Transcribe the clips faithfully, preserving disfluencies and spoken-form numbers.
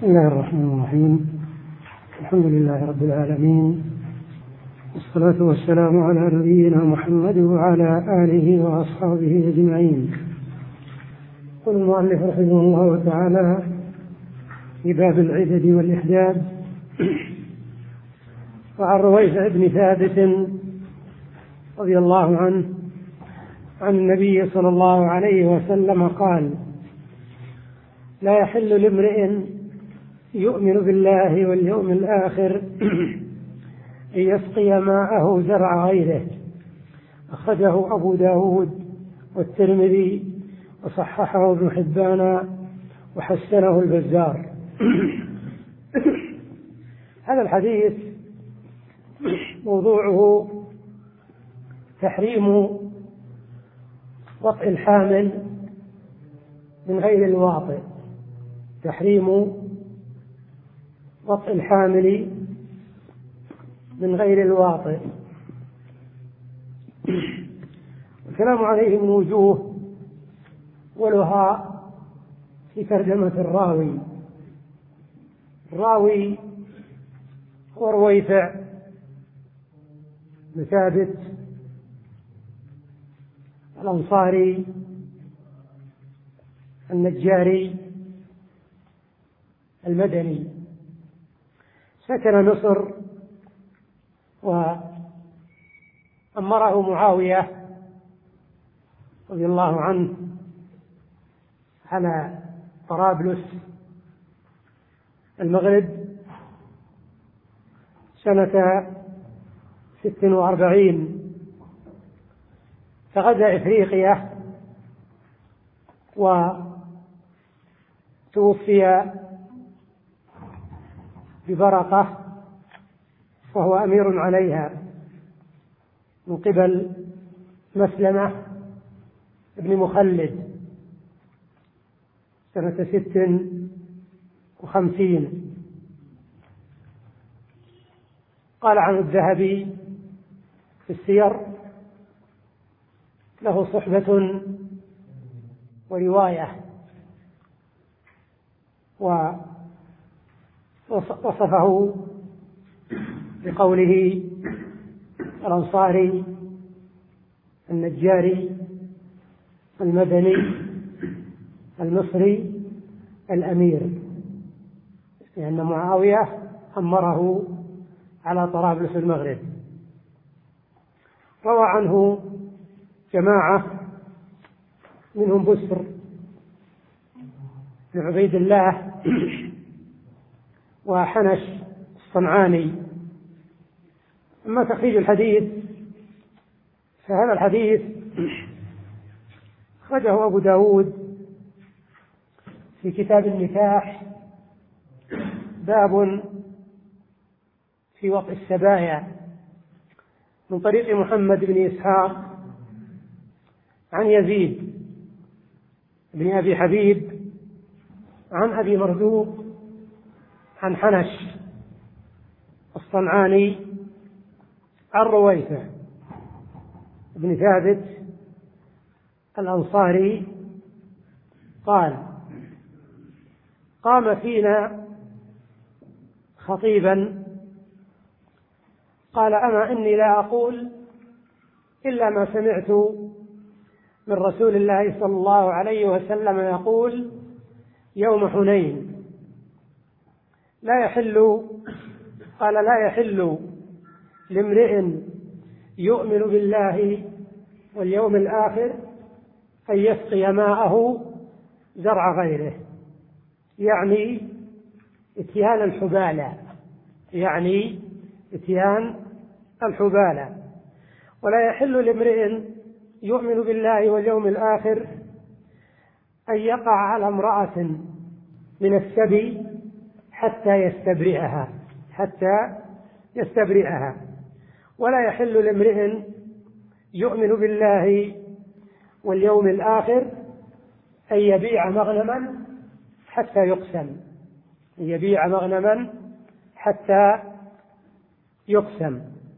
بسم الله الرحمن الرحيم. الحمد لله رب العالمين، والصلاة والسلام على نبينا محمد وعلى آله وأصحابه أجمعين. قال المؤلف رحمه الله تعالى في باب العدد والإحداد: وعن رويفع بن ثابت رضي الله عنه عن النبي صلى الله عليه وسلم قال: لا يحل لامرئ يؤمن بالله واليوم الآخر أن يسقي ماءه زرع غيره. أخرجه أبو داود والترمذي وصححه ابن حبان وحسنه البزار. هذا الحديث موضوعه تحريم وطئ الحامل من غير الواطئ، تحريم وطئ الحامل من غير الواطئ. الكلام عليه من وجوه، ولها في ترجمة الراوي. الراوي هو رويفع بن ثابت الأنصاري النجاري المدني، سكن مصر وأمره معاوية رضي الله عنه على طرابلس المغرب سنة ست وأربعين، فغزا إفريقيا وتوفي ببرقة وهو أمير عليها من قبل مسلمة ابن مخلد سنة ست وخمسين. قال عن الذهبي في السير: له صحبة ورواية، ووصفه بقوله الأنصاري النجاري المدني المصري الأمير، لأن معاوية أمره على طرابلس المغرب. روى عنه جماعة منهم بسر بن عبيد الله وحنش الصنعاني. أما تخريج الحديث فهذا الحديث أخرجه أبو داود في كتاب النكاح، باب في وطئ السبايا، من طريق محمد بن إسحاق عن يزيد بن أبي حبيب عن أبي مرزوق عن حنش الصنعاني عن رويفع بن ثابت الأنصاري قال: قام فينا خطيبا قال: أما إني لا أقول إلا ما سمعت من رسول الله صلى الله عليه وسلم يقول يوم حنين: لا يحل قال لا يحل لامرئ يؤمن بالله واليوم الآخر أن يسقي ماءه زرع غيره، يعني اتيان الحبالة، يعني اتيان الحبالة. ولا يحل لامرئ يؤمن بالله واليوم الآخر أن يقع على امرأة من السبي حتى يستبرئها حتى يستبرئها. ولا يحل لامرئ يؤمن بالله واليوم الآخر أن يبيع مغنما حتى يقسم أن يبيع مغنما حتى يقسم.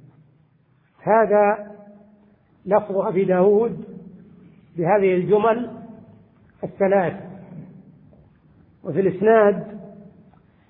هذا لفظ أبي داود بهذه الجمل الثلاث. وفي الإسناد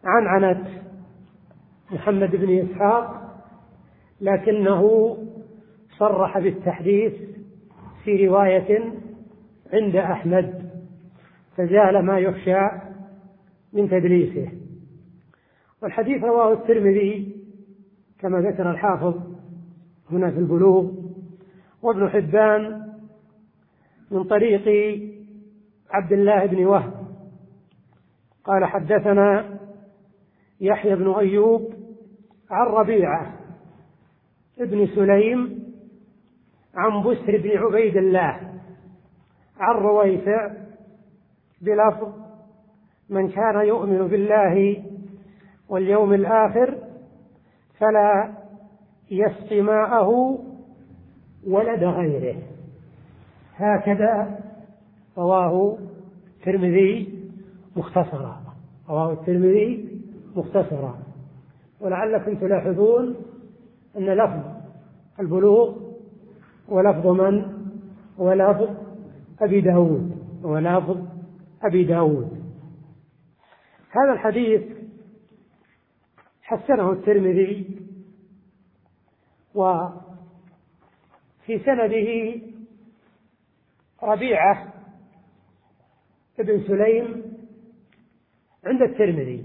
عنعنة محمد بن إسحاق، لكنه صرح بالتحديث في رواية عند أحمد، فزال ما يخشى من تدليسه. والحديث رواه الترمذي كما ذكر الحافظ هنا في البلوغ، وابن حبان من طريق عبد الله بن وهب قال حدثنا يحيى بن أيوب عن ربيعة ابن سليم عن بسر بن عبيد الله عن رويفع بلفظ من كان يؤمن بالله واليوم الآخر فلا يسقي ماءه ولد غيره. هكذا رواه الترمذي مختصرا، رواه الترمذي مختصرا. ولعلكم تلاحظون أن لفظ البلوغ ولفظ من؟ ولفظ أبي داود، ولفظ أبي داود. هذا الحديث حسنه الترمذي، وفي سنده ربيعة ابن سليم عند الترمذي،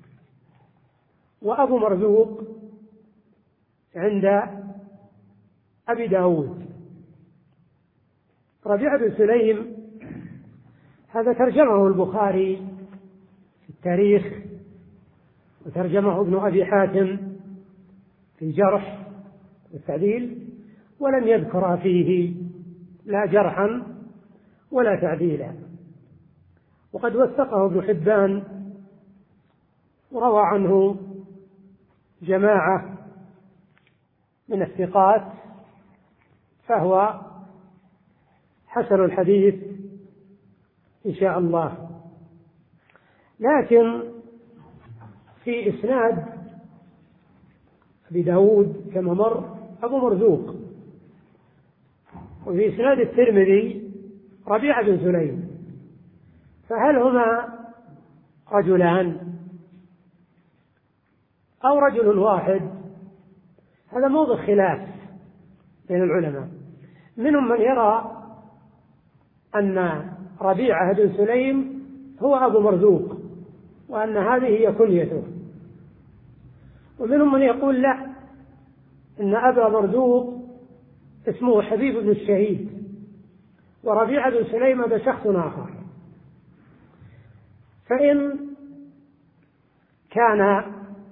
وأبو مرزوق عند أبي داود. ربيعة بن سليم هذا ترجمه البخاري في التاريخ، وترجمه ابن أبي حاتم في الجرح والتعديل، ولم يذكر فيه لا جرحا ولا تعديلا. وقد وثقه ابن حبان وروى عنه جماعة من الثقات، فهو حسن الحديث إن شاء الله. لكن في إسناد أبي داود كما مر أبو مرزوق، وفي إسناد الترمذي ربيعة بن سليم، فهل هما رجلان أو رجل واحد؟ هذا موضع خلاف بين العلماء. منهم من يرى أن ربيعة بن سليم هو أبو مرزوق، وأن هذه هي كنيته، ومنهم من يقول لا، إن أبا مرزوق اسمه حبيب بن الشهيد، وربيعة بن سليم هذا شخص آخر. فإن كان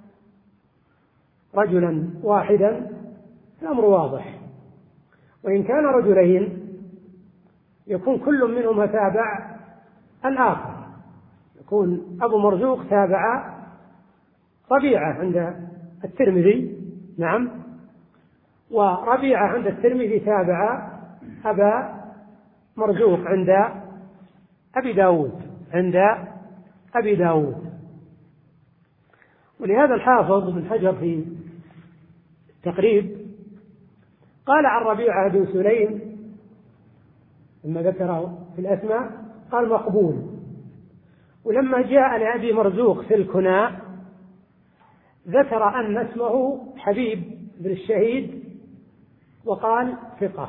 رجلا واحدا الأمر واضح، وإن كان رجلين يكون كل منهما تابع الآخر، يكون أبو مرزوق تابع ربيعة عند الترمذي، نعم، وربيعة عند الترمذي تابع أبا مرزوق عند أبي داود، عند أبي داود. ولهذا الحافظ بن حجر في التقريب قال عن ربيعة بن سليم لما ذكره في الأسماء قال مقبول. ولما جاء لأبي مرزوق في الكناء ذكر أن اسمه حبيب بن الشهيد وقال ثقة،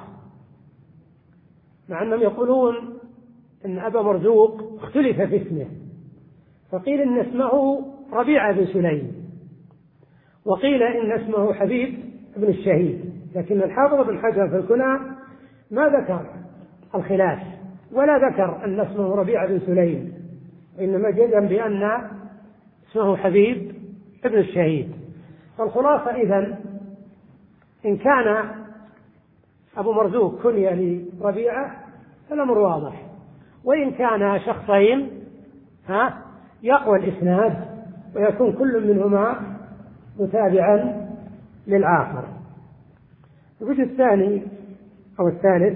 مع أنهم يقولون أن أبا مرزوق اختلف في اسمه، فقيل إن اسمه ربيعة بن سليم، وقيل إن اسمه حبيب بن الشهيد. لكن الحافظ بن حجر في الكنى ما ذكر الخلاف، ولا ذكر أن اسمه ربيعة بن سليم، وإنما جزم بأن اسمه حبيب بن الشهيد. فالخلاصة إذن إن كان أبو مرزوق كنية لربيعة فالأمر واضح، وإن كان شخصين ها يقوى الإسناد ويكون كل منهما متابعا للآخر. الوجه الثاني أو الثالث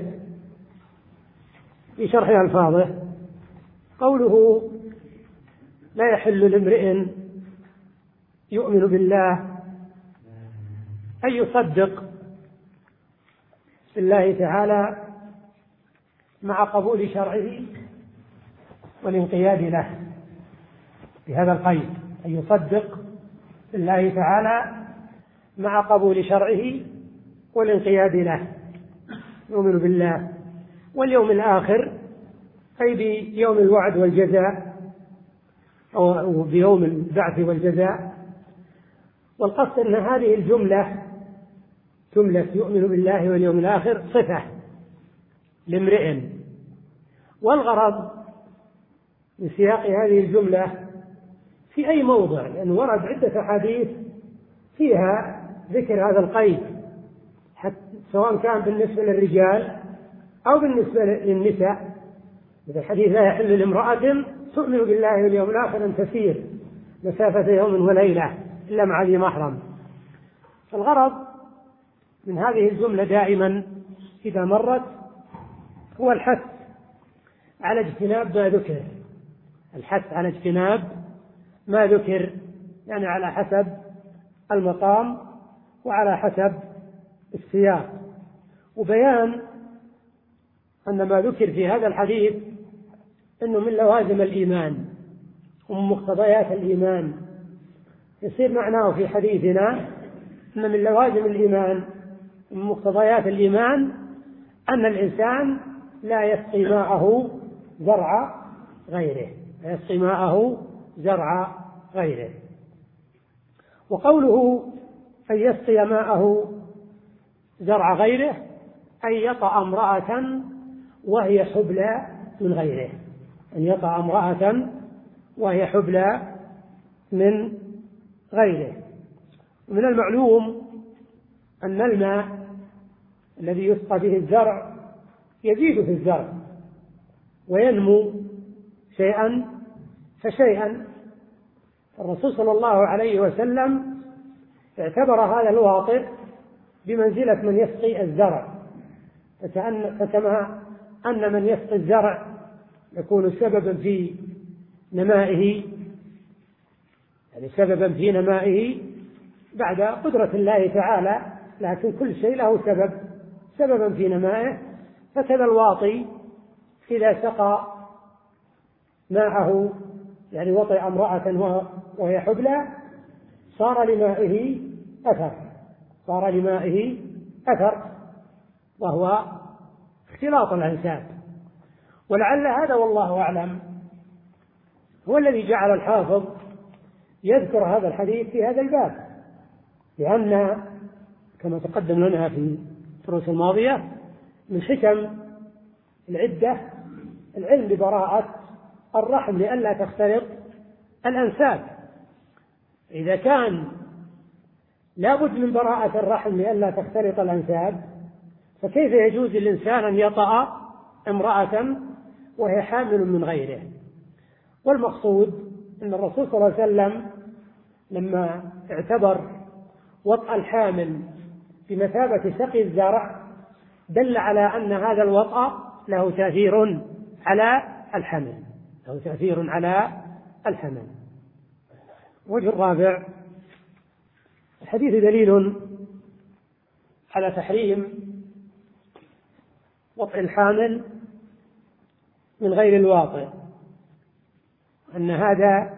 في شرح ألفاظه قوله لا يحل لامرئ يؤمن بالله أن يصدق بالله تعالى مع قبول شرعه والانقياد له بهذا القيد. أن يصدق بالله تعالى مع قبول شرعه والانقياد له، يؤمن بالله واليوم الآخر، أي بيوم الوعد والجزاء أو بيوم البعث والجزاء. والقصد أن هذه الجملة جملة يؤمن بالله واليوم الآخر صفة لامرئ، والغرض من سياق هذه الجملة في أي موضع، لأنه ورد عدة أحاديث فيها ذكر هذا القيد، سواء كان بالنسبة للرجال أو بالنسبة للنساء. مثل الحديث لا يحل لامرأة تؤمن بالله واليوم الآخر أن تسير مسافة يوم وليلة إلا مع ذي محرم. الغرض من هذه الجملة دائما إذا مرت هو الحث على اجتناب ما ذكر، الحث على اجتناب ما ذكر، يعني على حسب المقام وعلى حسب السياق، وبيان أن ما ذكر في هذا الحديث أنه من لوازم الإيمان ومن مقتضيات الإيمان. يصير معناه في حديثنا أن من لوازم الإيمان ومن مقتضيات الإيمان أن الإنسان لا يسقي ماءه زرع غيره، لا يسقي ماءه زرع غيره. وقوله أن يسقي ماءه زرع غيره أن يطأ امرأة وهي حبلى من غيره، أن يطأ امرأة وهي حبلى من غيره. ومن المعلوم أن الماء الذي يسقى به الزرع يزيد في الزرع وينمو شيئا فشيئا. الرسول صلى الله عليه وسلم اعتبر هذا الواطئ بمنزلة من يسقي الزرع، فكما أن من يسقي الزرع يكون سببا في نمائه، يعني سببا في نمائه بعد قدرة الله تعالى، لكن كل شيء له سبب سببا في نمائه، فكذا الواطي إذا سقى ماءه يعني وطئ امرأة وهي حبلى صار لمائه أثر، صار لمائه أثر وهو اختلاط الأنساب. ولعل هذا والله أعلم هو الذي جعل الحافظ يذكر هذا الحديث في هذا الباب، لأن كما تقدم لنا في الدروس الماضية من حكم العدة العلم ببراءة الرحم لئلا تختلط الأنساب. إذا كان لابد من براءة الرحم لئلا تختلط الأنساب، فكيف يجوز للإنسان أن يطأ امرأة وهي حامل من غيره؟ والمقصود أن الرسول صلى الله عليه وسلم لما اعتبر وطأ الحامل بمثابة سقي الزرع دل على أن هذا الوطأ له تأثير على الحمل، له تأثير على الحمل. وجه الرابع: الحديث دليل على تحريم وطئ الحامل من غير الواطئ، أن هذا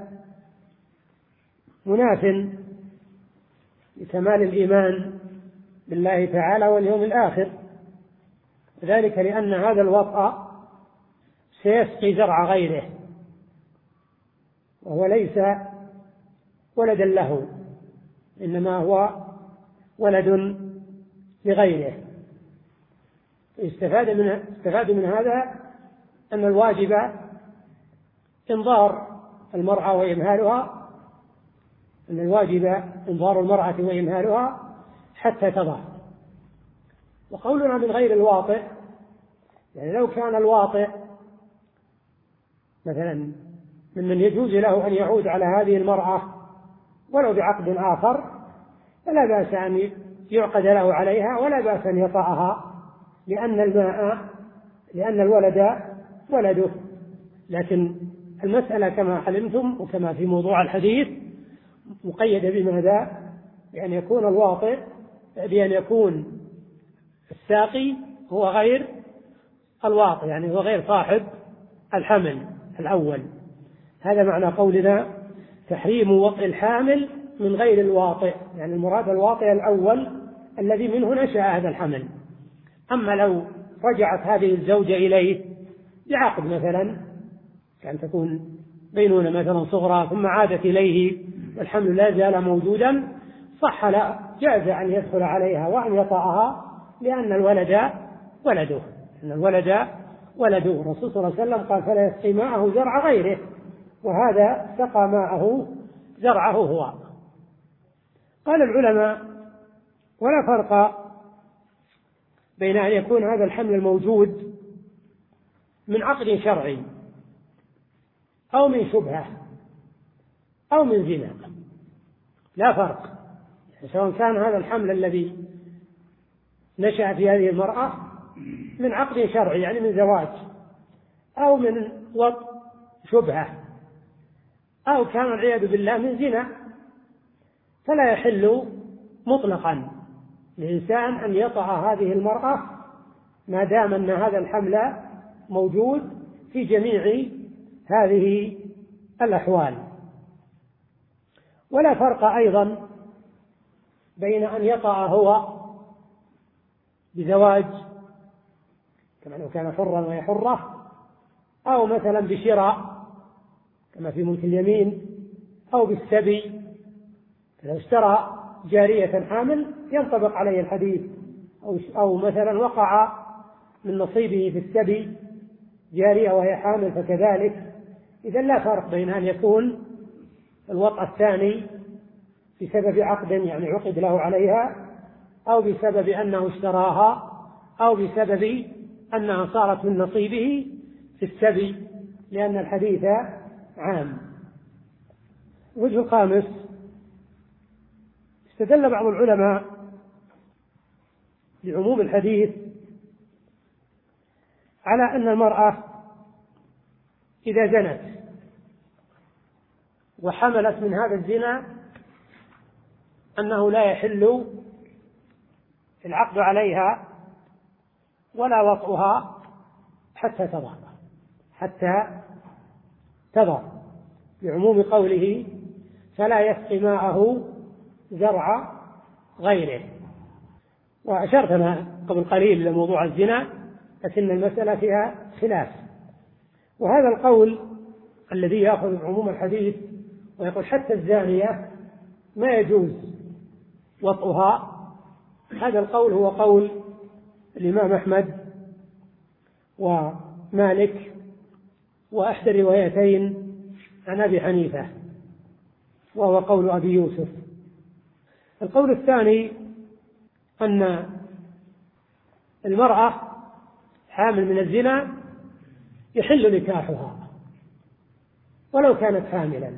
مناف لكمال الإيمان بالله تعالى واليوم الآخر، ذلك لأن هذا الوطأ سيسقي زرع غيره وهو ليس ولدا له، إنما هو ولد لغيره. استفاد من استفاد من هذا أن الواجب إنظار المرأة وإمهالها، أن الواجب إنظار المرأة وإمهالها حتى تضع. وقولنا من غير الواطئ، يعني لو كان الواطئ مثلا ممن يجوز له أن يعود على هذه المرأة ولو بعقد آخر فلا بأس أن يعقد له عليها، ولا بأس أن يطأها، لأن الماء لأن الولد ولده. لكن المسألة كما علمتم وكما في موضوع الحديث مقيدة بماذا؟ بأن يكون الواطئ، بأن يكون الساقي هو غير الواطئ، يعني هو غير صاحب الحمل الأول. هذا معنى قولنا تحريم وطئ الحامل من غير الواطئ، يعني المراد الواطئ الأول الذي منه نشأ هذا الحمل. أما لو رجعت هذه الزوجة إليه بعقد مثلا، كان تكون بينونة مثلا صغرى ثم عادت إليه والحمل لا زال موجودا، صح لا جاز أن يدخل عليها وأن يطأها، لأن الولد ولده، أن الولد ولده. الرسول صلى الله عليه وسلم قال: فلا يسقي ماءه زرع غيره، وهذا سقى ماءه زرعه هو. قال العلماء: ولا فرق بين أن يكون هذا الحمل الموجود من عقد شرعي أو من شبهة أو من زنا، لا فرق، سواء كان هذا الحمل الذي نشأ في هذه المرأة من عقد شرعي يعني من زواج، أو من وطء شبهة، أو كان والعياذ بالله من زنا، فلا يحل مطلقا للإنسان أن يطأ هذه المرأة ما دام أن هذا الحمل موجود في جميع هذه الأحوال. ولا فرق أيضا بين أن يطأ هو بزواج كما لو كان حرا وهي حرة، أو مثلا بشراء كما في ملك اليمين، أو بالسبي، لو اشترى جارية حامل ينطبق عليه الحديث، أو, أو مثلا وقع من نصيبه في السبي جارية وهي حامل فكذلك. إذن لا فرق بين أن يكون الوطأ الثاني بسبب عقد يعني عقد له عليها، أو بسبب أنه اشتراها، أو بسبب أنها صارت من نصيبه في السبي، لأن الحديث عام. الوجه الخامس: استدل بعض العلماء لعموم الحديث على أن المرأة إذا زنت وحملت من هذا الزنا أنه لا يحل العقد عليها ولا وطئها حتى تضع حتى تضع بعموم قوله: فلا يسقي ماءه زرع غيره. وأشرت أنا قبل قليل لموضوع الزنا، لكن المسألة فيها خلاف. وهذا القول الذي يأخذ عموم الحديث ويقول حتى الزانية ما يجوز وطئها، هذا القول هو قول الإمام أحمد ومالك وأحدى الروايتين عن أبي حنيفة، وهو قول أبي يوسف. القول الثاني أن المرأة حامل من الزنا يحل نكاحها ولو كانت حاملا،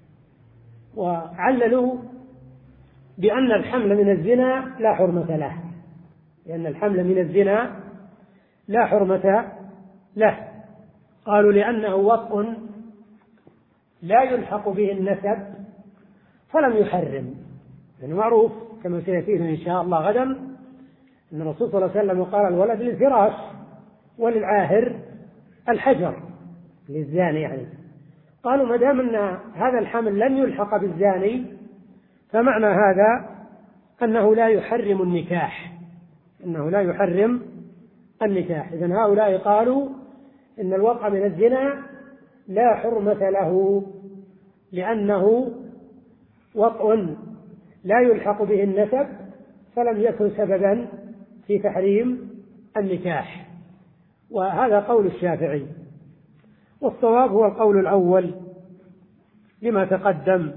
وعللوا بأن الحمل من الزنا لا حرمة له، لأن الحمل من الزنا لا حرمة له. قالوا لأنه وطء لا يلحق به النسب فلم يحرم، يعني معروف كما سيأتينا إن شاء الله غدا أن الرسول صلى الله عليه وسلم قال: الولد للفراش وللعاهر الحجر، للزاني يعني. قالوا ما دام أن هذا الحمل لم يلحق بالزاني فمعنى هذا أنه لا يحرم النكاح، أنه لا يحرم النكاح. إذن هؤلاء قالوا إن الوقع من الزنا لا حرمة له، لأنه وطء لا يلحق به النسب فلم يكن سببا في تحريم النكاح. وهذا قول الشافعي، والصواب هو القول الأول لما تقدم،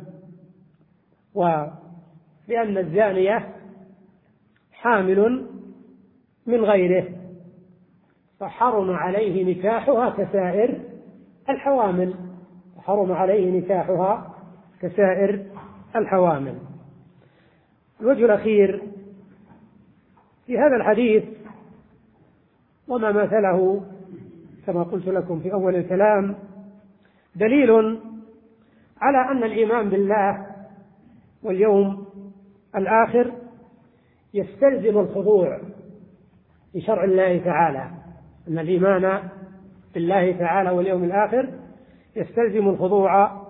ولأن الزانية حامل من غيره فحرم عليه نكاحها كسائر الحوامل، حرم عليه نكاحها كسائر الحوامل. الوجه الأخير في هذا الحديث وما مثله كما قلت لكم في أول الكلام دليل على أن الإيمان بالله واليوم الآخر يستلزم الخضوع لشرع الله تعالى، أن الإيمان بالله تعالى واليوم الآخر يستلزم الخضوع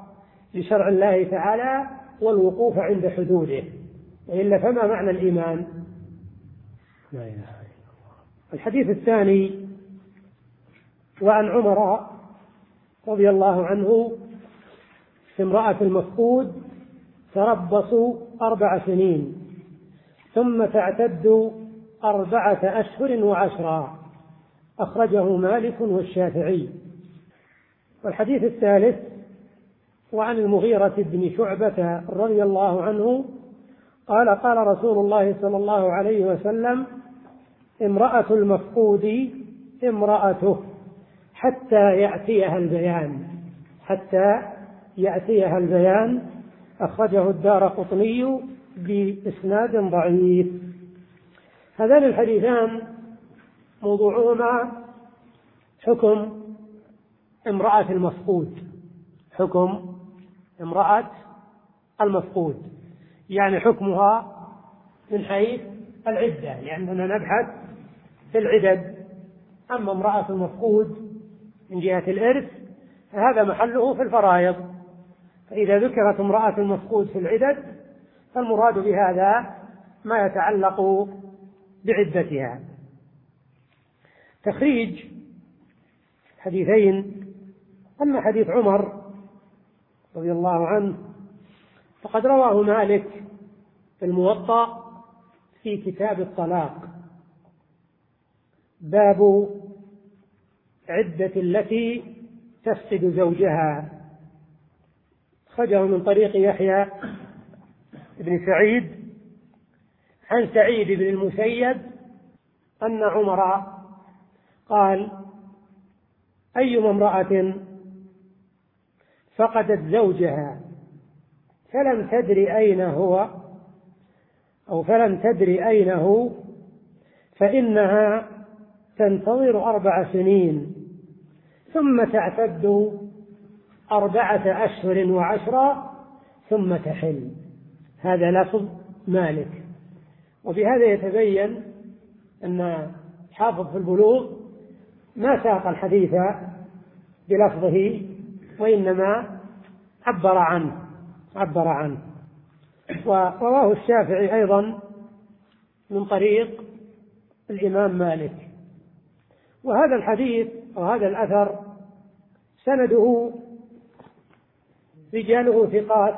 لشرع الله تعالى والوقوف عند حدوده، وإلا فما معنى الإيمان؟ لا إله إلا الله. الحديث الثاني: وعن عمر رضي الله عنه في امرأة المفقود: تربصوا أربع سنين ثم تعتدوا أربعة أشهر وعشرا، أخرجه مالك والشافعي. والحديث الثالث: وعن المغيرة بن شعبة رضي الله عنه قال: قال رسول الله صلى الله عليه وسلم: امرأة المفقود امرأته حتى يأتيها البيان، حتى يأتيها البيان، أخرجه الدارقطني بإسناد ضعيف. هذان الحديثان موضوعهما حكم امرأة المفقود، حكم امرأة المفقود، يعني حكمها من حيث العدة، لأننا نبحث في العدد. أما امرأة المفقود من جهة الإرث فهذا محله في الفرائض، فإذا ذكرت امرأة المفقود في العدد فالمراد بهذا ما يتعلق بعدتها. تخريج حديثين: أما حديث عمر رضي الله عنه فقد رواه مالك في الموطأ في كتاب الطلاق، باب عدة التي تفسد زوجها، أخرجه من طريق يحيى بن سعيد عن سعيد بن المسيب أن عمر قال: أيما امرأة فقدت زوجها فلم تدر أين هو أو فلم تدر أين هو فإنها تنتظر أربع سنين ثم تعتد أربعة أشهر وعشرة ثم تحل. هذا لفظ مالك. وبهذا يتبين أن حافظ في البلوغ ما ساق الحديث بلفظه وإنما عبر عنه عبر عنه ورواه الشافعي أيضا من طريق الإمام مالك. وهذا الحديث وهذا الأثر سنده رجاله ثقات،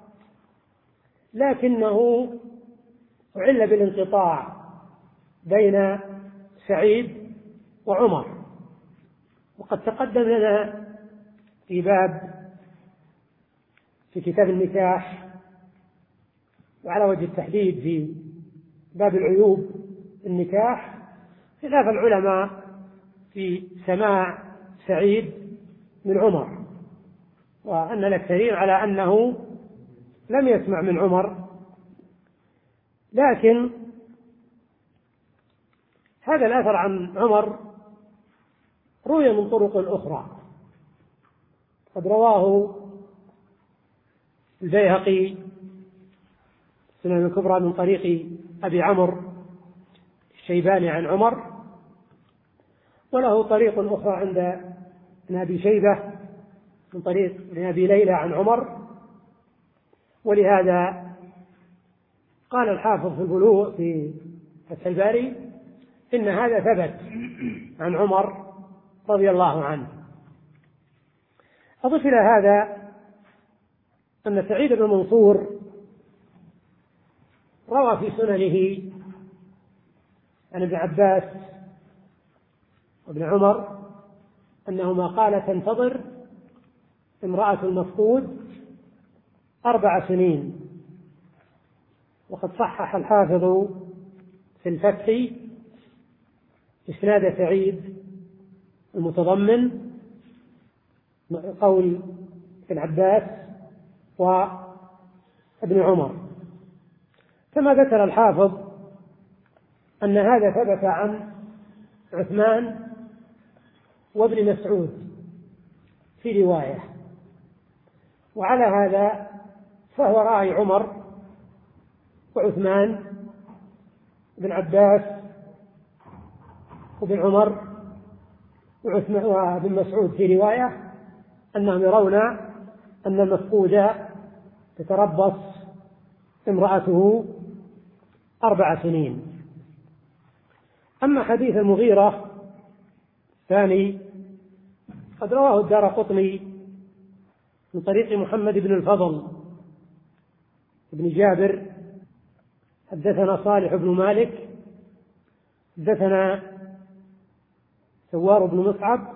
لكنه علّ بالانقطاع بين سعيد وعمر. وقد تقدم لنا في باب في كتاب النكاح وعلى وجه التحديد في باب العيوب النكاح خلاف العلماء في سماع سعيد من عمر، وأن الأكثرين على أنه لم يسمع من عمر. لكن هذا الأثر عن عمر روي من طرق أخرى، قد رواه البيهقي السنن الكبرى من طريق أبي عمرو الشيباني عن عمر، وله طريق أخرى عند ابن أبي شيبة من طريق ابن أبي ليلى عن عمر. ولهذا قال الحافظ في البلوغ في فتح الباري إن هذا ثبت عن عمر رضي الله عنه. أضف إلى هذا أن سعيد بن منصور روى في سننه عن ابن عباس وابن عمر أنهما قال: تنتظر امرأة المفقود أربع سنين. وقد صحح الحافظ في الفتح إسناد سعيد المتضمن قول ابن عباس وابن عمر، كما ذكر الحافظ أن هذا ثبت عن عثمان وابن مسعود في رواية. وعلى هذا فهو رأي عمر وعثمان بن عباس وابن عمر وابن مسعود في رواية أنهم يرون أن المفقود تتربص امرأته أربع سنين. أما حديث المغيرة الثاني قد رواه الدارقطني من طريق محمد بن الفضل بن جابر حدثنا صالح بن مالك حدثنا سوار بن مصعب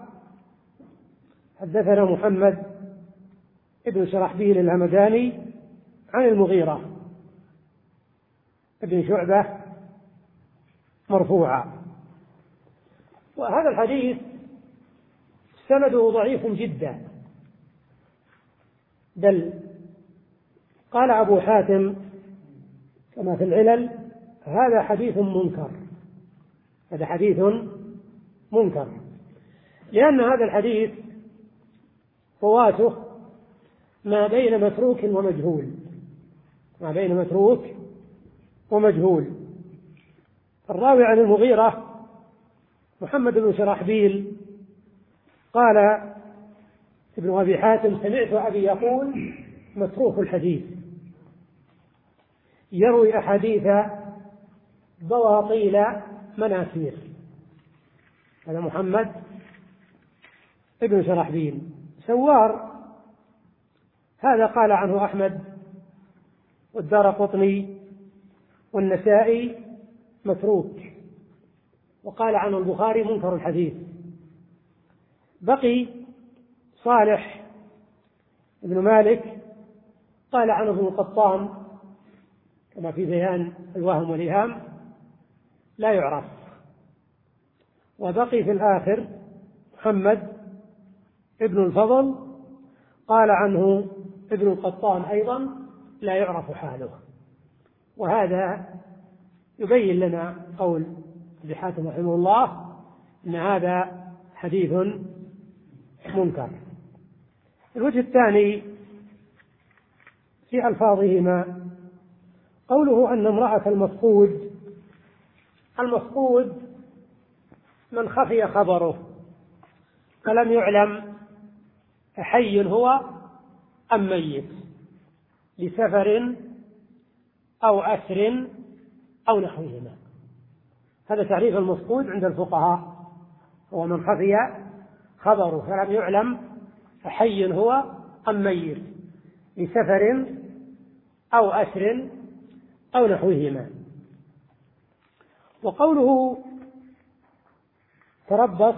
حدثنا محمد بن شرحبيل الهمداني عن المغيرة ابن شعبة مرفوعا. وهذا الحديث سنده ضعيف جدا، بل قال أبو حاتم كما في العلل هذا حديث منكر، هذا حديث منكر، لأن هذا الحديث فواته ما بين متروك ومجهول، ما بين متروك ومجهول. الراوي عن المغيرة محمد بن شرحبيل قال ابن أبي حاتم سمعت أبي يقول متروك الحديث يروي أحاديث بواطيل مناكير. هذا محمد ابن شرحبيل. سوار هذا قال عنه أحمد والدارقطني والنسائي متروك، وقال عنه البخاري منكر الحديث. بقي صالح بن مالك قال عنه ابن القطان كما في بيان الوهم والإيهام لا يعرف. وبقي في الآخر محمد ابن الفضل قال عنه ابن القطان أيضا لا يعرف حاله. وهذا يبين لنا قول ابن حاتم رحمه الله أن هذا حديث منكر. الوجه الثاني في ألفاظهما قوله أن امرأة المفقود، المفقود من خفي خبره فلم يعلم أحي هو أم ميت لسفر أو أسر أو نحوهما. هذا تعريف المفقود عند الفقهاء، هو من خفي خبره فلم يعلم أحي هو أم ميت لسفر أو أسر أو نحوهما. وقوله تربص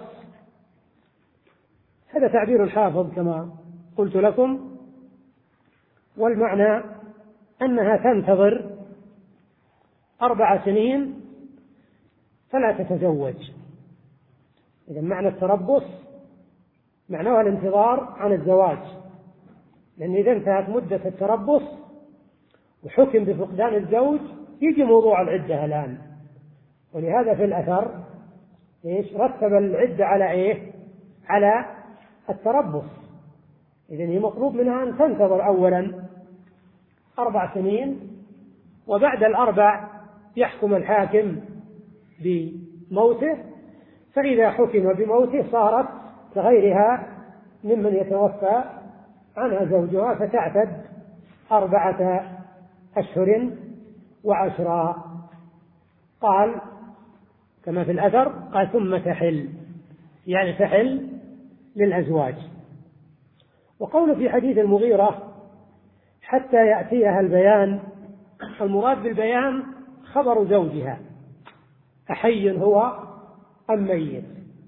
هذا تعبير الحافظ كما قلت لكم، والمعنى أنها تنتظر أربع سنين فلا تتزوج. إذا معنى التربص معناه الانتظار عن الزواج، لأن إذا انتهت مدة التربص وحكم بفقدان الزوج يجي موضوع العدة الآن. ولهذا في الأثر إيش رتب العدة على إيه؟ على التربص. إذن هي مطلوب منها أن تنتظر أولا أربع سنين، وبعد الأربع يحكم الحاكم بموته، فإذا حكم بموته صارت كغيرها ممن يتوفى عنها زوجها فتعتد أربعة أشهر وعشرا. قال كما في الأثر قال ثم تحل، يعني تحل للأزواج. وقول في حديث المغيرة حتى يأتيها البيان، المراد بالبيان خبر زوجها أحي هو أم ميت.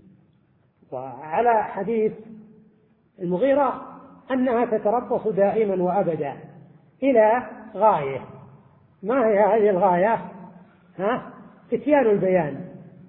وعلى حديث المغيرة أنها تتربص دائما وأبدا إلى غاية. ما هي هذه الغاية؟ ها؟ اتيان البيان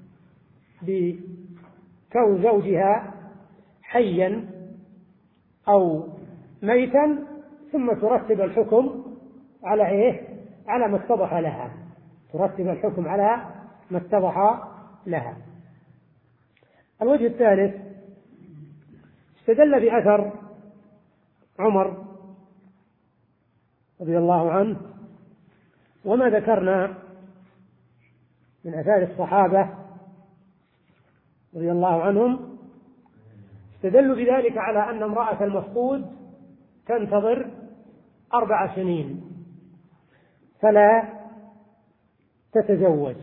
بكون زوجها حيا أو ميتا، ثم ترتب الحكم على إيه؟ على ما اتضح لها، ترتب الحكم على ما اتضح لها. الوجه الثالث استدل بأثر عمر رضي الله عنه وما ذكرنا من آثار الصحابة رضي الله عنهم، استدلوا بذلك على أن امرأة المفقود تنتظر أربع سنين فلا تتزوج،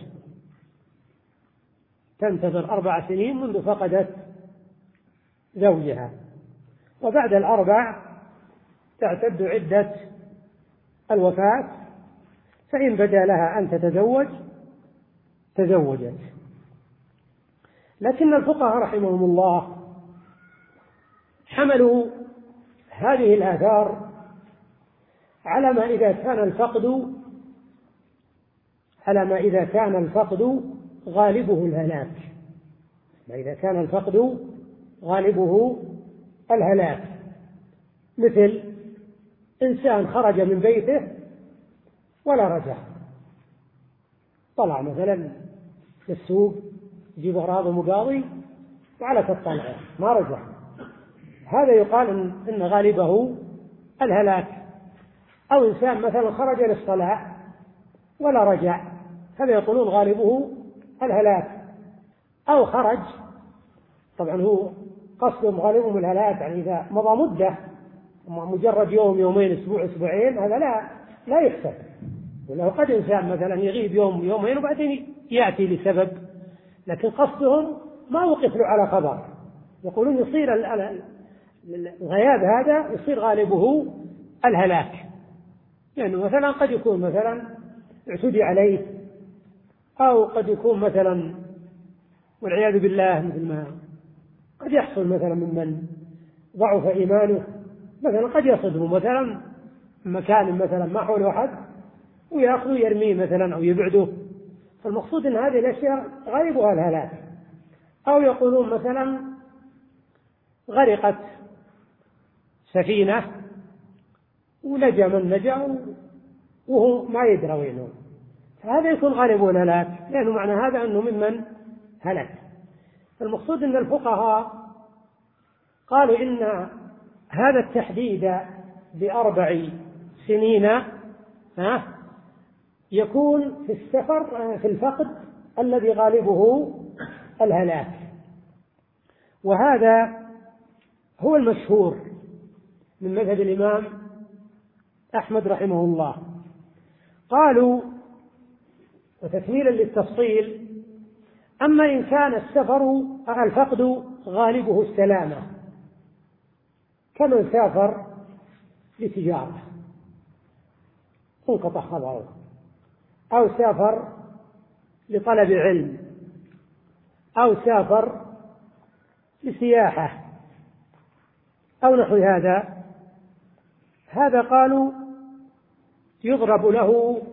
تنتظر أربع سنين منذ فقدت زوجها، وبعد الأربع تعتد عدة الوفاة، فإن بدا لها أن تتزوج تزوجت. لكن الفقهاء رحمهم الله حملوا هذه الآثار على ما إذا كان الفقد على ما إذا كان الفقد غالبه الهلاك، ما إذا كان الفقد غالبه الهلاك، مثل إنسان خرج من بيته ولا رجع، طلع مثلا في السوق يجيب أغراض مقاضي وعلى الطلعة ما رجع، هذا يقال إن, إن غالبه الهلاك. أو إنسان مثلا خرج للصلاة ولا رجع، هذا يقولون غالبه الهلاك. أو خرج، طبعا هو قصدهم غالبهم الهلاك يعني إذا مضى مدة مجرد يوم يومين أسبوع أسبوعين هذا لا لا يحسب، ولو قد إنسان مثلا يغيب يوم يومين وبعدين يأتي لسبب، لكن قصدهم ما وقف له على خبر، يقولون يصير الغياب هذا يصير غالبه الهلاك، يعني مثلا قد يكون مثلا اعتدي عليه، أو قد يكون مثلا والعياذ بالله مثل ما قد يحصل مثلا ممن ضعف إيمانه، مثلا قد يصدمه مثلا مكان مثلا ما حوله أحد ويأخذه يرميه مثلا أو يبعده، فالمقصود أن هذه الأشياء غالبها الهلاك. أو يقولون مثلا غرقت سفينة ونجا من نجا وهو ما يدرى وينه، فهذا يكون غالبه الهلاك، لأنه معنى هذا أنه ممن هلك. المقصود أن الفقهاء قالوا إن هذا التحديد بأربع سنين ها يكون في السفر في الفقد الذي غالبه الهلاك، وهذا هو المشهور من مذهب الإمام أحمد رحمه الله. قالوا وتكميلا للتفصيل: أما إن كان السفر الفقد غالبه السلامة كمن سافر لتجارة انقطع خبره، أو سافر لطلب علم، أو سافر لسياحة أو نحو هذا، هذا قالوا يضرب له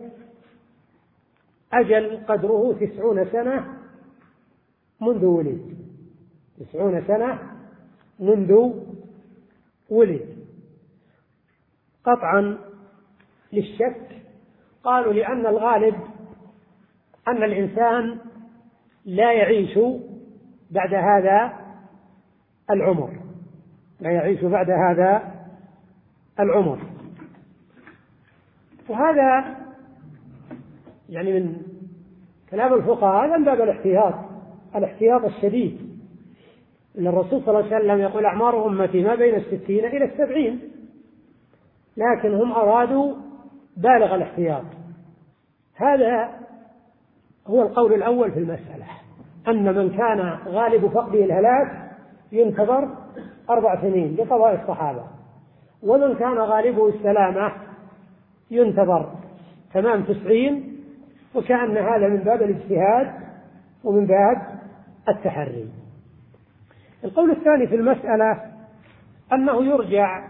أجل قدره تسعون سنة منذ ولد، تسعون سنة منذ ولد قطعا للشك. قالوا لأن الغالب أن الإنسان لا يعيش بعد هذا العمر، لا يعيش بعد هذا العمر، وهذا يعني من كلام الفقهاء هذا من باب الاحتياط الاحتياط الشديد، إن الرسول صلى الله عليه وسلم يقول: أعمار أمتي ما بين الستين إلى السبعين، لكن هم أرادوا بالغ الاحتياط. هذا هو القول الأول في المسألة، أن من كان غالب فقده الهلاك ينتظر أربع سنين بقضاء الصحابة، ومن كان غالبه السلامة ينتظر تمام تسعين، وكأن هذا من باب الاجتهاد ومن باب التحري. القول الثاني في المسألة أنه يرجع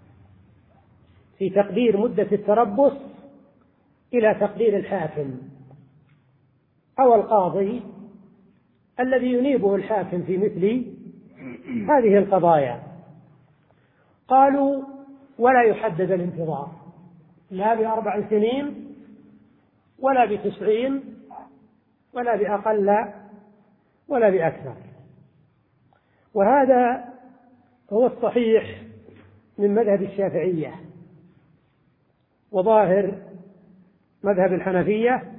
في تقدير مدة التربص إلى تقدير الحاكم أو القاضي الذي ينيبه الحاكم في مثل هذه القضايا. قالوا: ولا يحدد الانتظار لا بأربع سنين ولا بتسعين ولا بأقل ولا بأكثر، وهذا هو الصحيح من مذهب الشافعية وظاهر مذهب الحنفية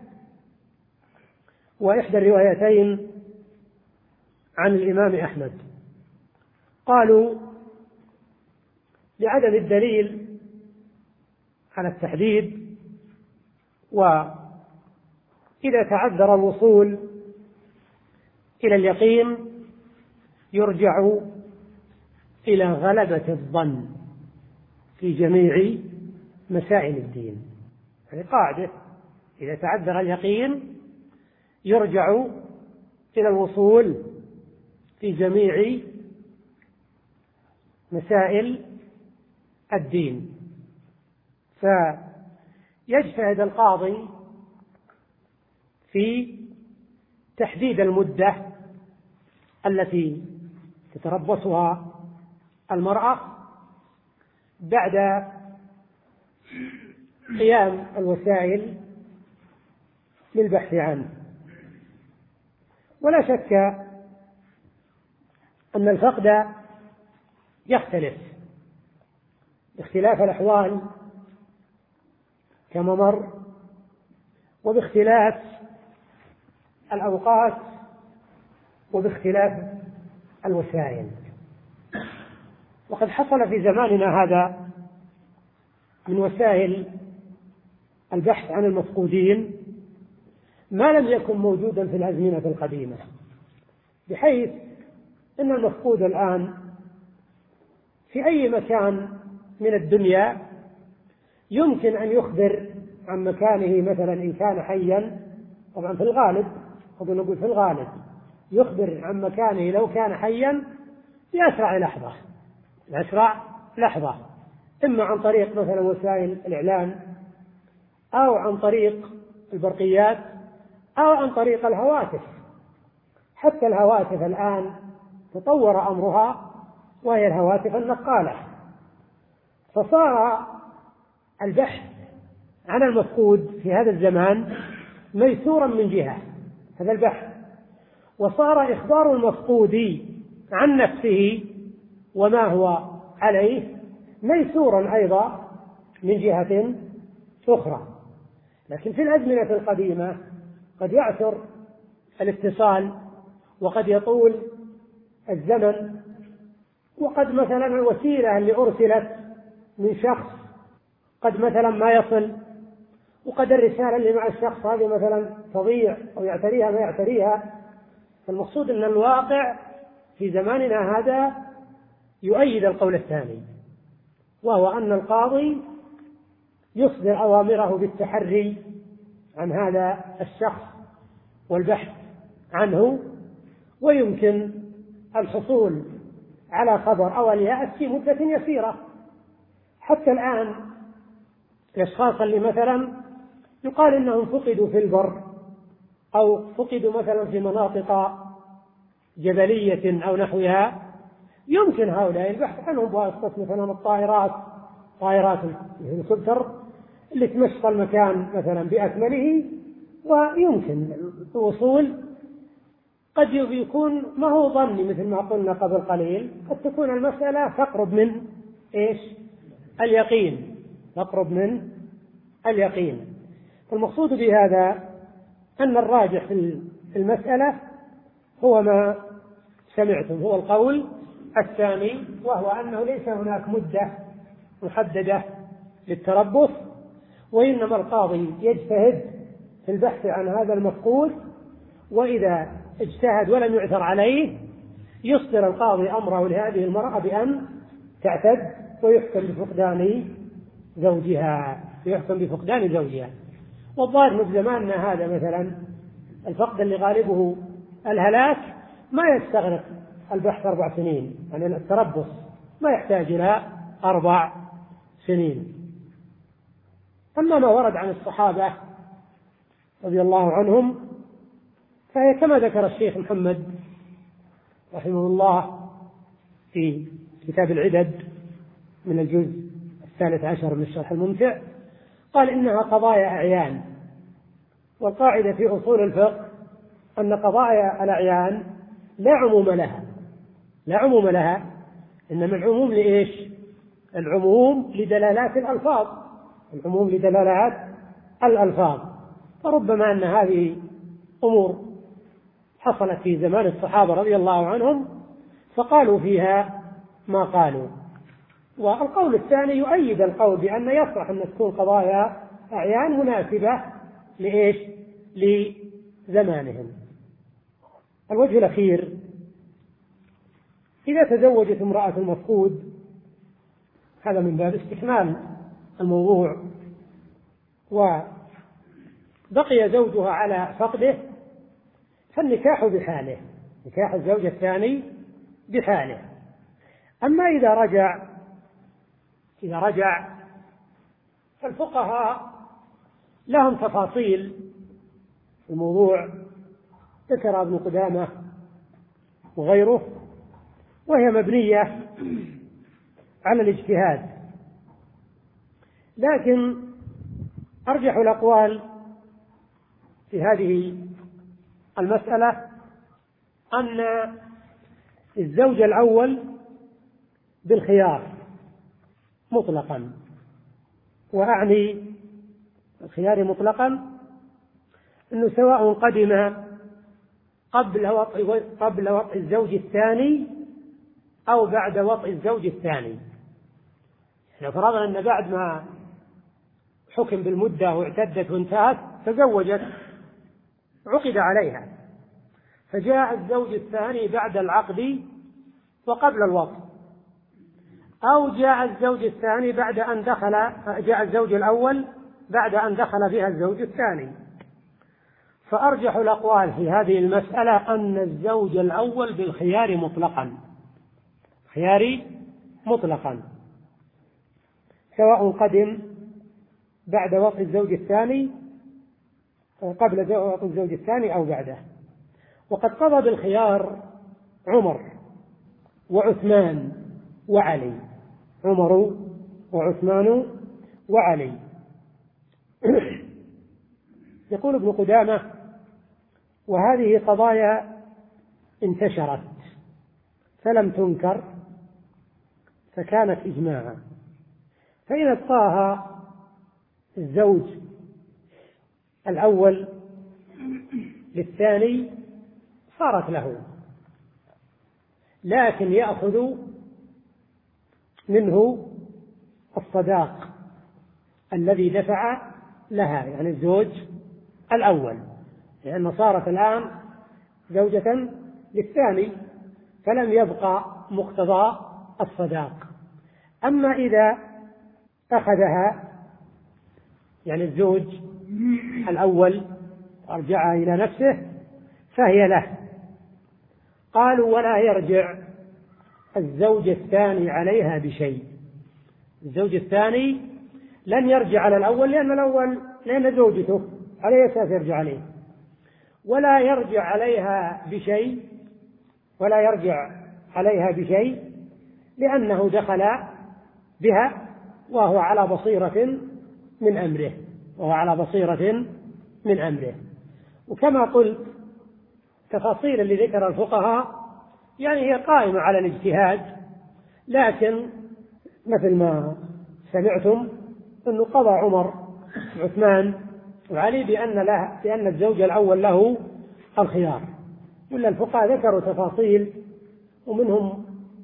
وإحدى الروايتين عن الإمام أحمد. قالوا: لعدم الدليل على التحديد، وإذا تعذر الوصول إلى اليقين يرجع إلى غلبة الظن في جميع مسائل الدين. هذه قاعدة: إذا تعذر اليقين يرجع إلى الوصول في جميع مسائل الدين. فيجتهد القاضي في تحديد المدة التي تتربصها المرأة بعد قيام الوسائل للبحث عنه. ولا شك أن الفقد يختلف باختلاف الأحوال كما مر، وباختلاف الأوقات، وباختلاف الوسائل. وقد حصل في زماننا هذا من وسائل البحث عن المفقودين ما لم يكن موجودا في الأزمنة القديمة، بحيث أن المفقود الآن في أي مكان من الدنيا يمكن أن يخبر عن مكانه. مثلا إن كان حيا، طبعا في الغالب، أو نقول في الغالب، يخبر عن مكانه لو كان حيا في أسرع لحظة أسرع لحظة إما عن طريق مثلا وسائل الإعلان، أو عن طريق البرقيات، أو عن طريق الهواتف. حتى الهواتف الآن تطور أمرها، وهي الهواتف النقالة. فصار البحث عن المفقود في هذا الزمان ميسورا من جهة هذا البحث، وصار إخبار المفقود عن نفسه وما هو عليه ميسورا أيضا من جهة أخرى. لكن في الأزمنة القديمة قد يعثر الاتصال، وقد يطول الزمن، وقد مثلا الوسيلة اللي أرسلت من شخص قد مثلا ما يصل، وقد الرسالة اللي مع الشخص هذه مثلا تضيع أو يعتريها ما يعتريها. فالمقصود أن الواقع في زماننا هذا يؤيد القول الثاني، وهو أن القاضي يصدر أوامره بالتحري عن هذا الشخص والبحث عنه، ويمكن الحصول على خبر أو اليأس في مدة يسيرة. حتى الآن الأشخاص اللي مثلا يقال إنهم فقدوا في البر، أو فقدوا مثلا في مناطق جبلية أو نحوها، يمكن هؤلاء البحث عنهم بواسطة مثلا الطائرات، طائرات الهليكوبتر اللي تمشط المكان مثلا بأكمله، ويمكن الوصول. قد يكون ما هو ظني مثل ما قلنا قبل قليل، قد تكون المسألة تقرب من إيش؟ اليقين، تقرب من اليقين. فالمقصود بهذا أن الراجح في المسألة هو ما سمعتم، هو القول الثاني، وهو أنه ليس هناك مدة محددة للتربص، وإنما القاضي يجتهد في البحث عن هذا المفقود، وإذا اجتهد ولم يعثر عليه يصدر القاضي أمره لهذه المرأة بأن تعتد ويحكم بفقدان زوجها يحكم بفقدان زوجها. والظاهر في زماننا هذا مثلا الفقد اللي غالبه الهلاك ما يستغرق البحث أربع سنين، يعني التربص ما يحتاج إلى أربع سنين. أما ما ورد عن الصحابة رضي الله عنهم فهي كما ذكر الشيخ محمد رحمه الله في كتاب العدد من الجزء الثالث عشر من الشرح الممتع، قال إنها قضايا أعيان. والقاعدة في أصول الفقه أن قضايا الأعيان لا عموم لها لا عموم لها إنما العموم لإيش؟ العموم لدلالات الألفاظ العموم لدلالات الألفاظ. فربما أن هذه أمور حصلت في زمان الصحابة رضي الله عنهم فقالوا فيها ما قالوا، والقول الثاني يؤيد القول بأن يصح أن تكون قضايا أعيان مناسبة لإيش؟ لزمانهم. الوجه الأخير: إذا تزوجت امرأة المفقود، هذا من باب استكمال الموضوع، وبقي زوجها على فقده، فالنكاح بحاله، نكاح الزوج الثاني بحاله. أما إذا رجع إذا رجع فالفقهاء لهم تفاصيل في الموضوع، ذكر ابن قدامة وغيره، وهي مبنية على الاجتهاد. لكن أرجح الأقوال في هذه المسألة أن الزوج الأول بالخيار مطلقا، وأعني الخيار مطلقا أنه سواء قدم قبل وطء قبل وطء الزوج الثاني أو بعد وطء الزوج الثاني. لو فرضنا أن بعد ما حكم بالمدة واعتدت وانتهت تزوجت، عقد عليها، فجاء الزوج الثاني بعد العقد وقبل الوطء، أو جاء الزوج الثاني بعد أن دخل جاء الزوج الأول بعد أن دخل بها الزوج الثاني. فأرجح الأقوال في هذه المسألة أن الزوج الأول بالخيار مطلقا، خياري مطلقا، سواء قدم بعد وطء الزوج الثاني قبل وطء الزوج الثاني أو بعده. وقد قضى بالخيار عمر وعثمان وعلي، عمر وعثمان وعلي. يقول ابن قدامة: وهذه قضايا انتشرت فلم تنكر فكانت إجماعا، فإذا ابقاها الزوج الأول للثاني صارت له، لكن يأخذ منه الصداق الذي دفع لها، يعني الزوج الأول، لأنه صارت الآن زوجة للثاني فلم يبقى مقتضى الصداق. أما إذا أخذها يعني الزوج الأول وأرجعها إلى نفسه فهي له. قالوا: ولا يرجع الزوج الثاني عليها بشيء، الزوج الثاني لن يرجع على الأول، لأن الأول لأن زوجته عليه أساس يرجع عليه، ولا يرجع عليها بشيء ولا يرجع عليها بشيء لأنه دخل بها وهو على بصيرة من أمره وهو على بصيرة من أمره. وكما قلت تفاصيل اللي ذكر الفقهاء يعني هي قائمة على الاجتهاد، لكن مثل ما سمعتم أنه قضى عمر عثمان وعلي بأن له بأن الزوج الأول له الخيار. ولا الفقهاء ذكروا تفاصيل، ومنهم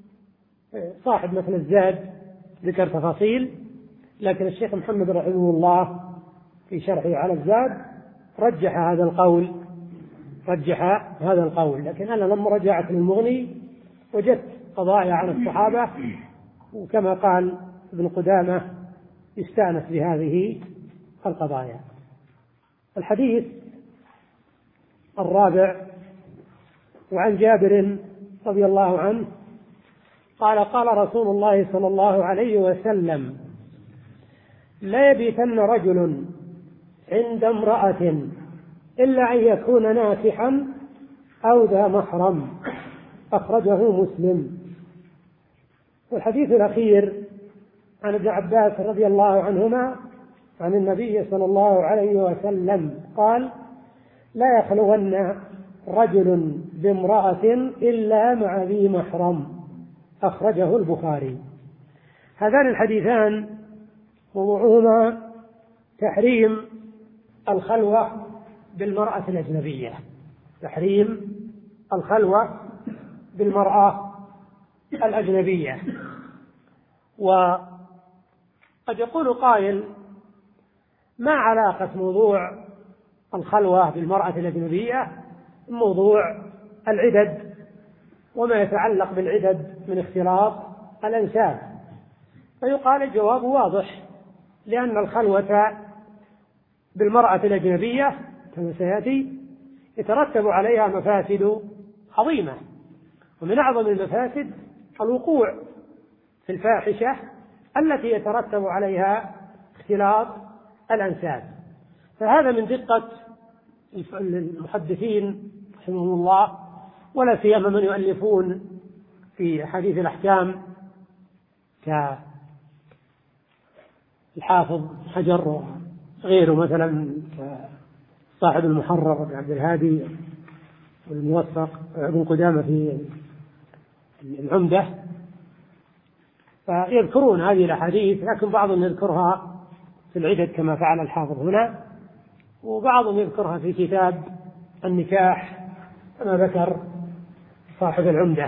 صاحب مثل الزاد ذكر تفاصيل، لكن الشيخ محمد رحمه الله في شرحه على الزاد رجح هذا القول رجح هذا القول لكن أنا لما رجعت للمغني وجدت قضايا عن الصحابة، وكما قال ابن قدامة يستأنس بهذه القضايا. الحديث الرابع: وعن جابر رضي الله عنه قال: قال رسول الله صلى الله عليه وسلم: لا يبيتن رجل عند امرأة إلا أن يكون ناكحا أو ذا محرم، أخرجه مسلم. والحديث الأخير عن ابن عباس رضي الله عنهما عن النبي صلى الله عليه وسلم قال: لا يخلون رجل بامرأة إلا مع ذي محرم، أخرجه البخاري. هذان الحديثان موضوعهما تحريم الخلوة بالمرأة الأجنبية، تحريم الخلوة بالمرأة الأجنبية. وقد يقول قائل: ما علاقة موضوع الخلوة بالمرأة الأجنبية موضوع العدد وما يتعلق بالعدد من اختلاط الأنساب؟ فيقال: الجواب واضح، لأن الخلوة بالمرأة الأجنبية كما سيأتي يترتب عليها مفاسد عظيمة، ومن أعظم المفاسد الوقوع في الفاحشة التي يترتب عليها اختلاط الأنساب. فهذا من دقة المحدثين رحمهم الله، ولا سيما من يؤلفون في حديث الأحكام كالحافظ حجر وغيره، مثلا صاحب المحرر بن عبد الهادي والموفق ابن قدامة في العمدة، فيذكرون هذه الأحاديث، لكن بعضهم يذكرها في العدد كما فعل الحافظ هنا، وبعضهم يذكرها في كتاب النكاح كما ذكر صاحب العمدة.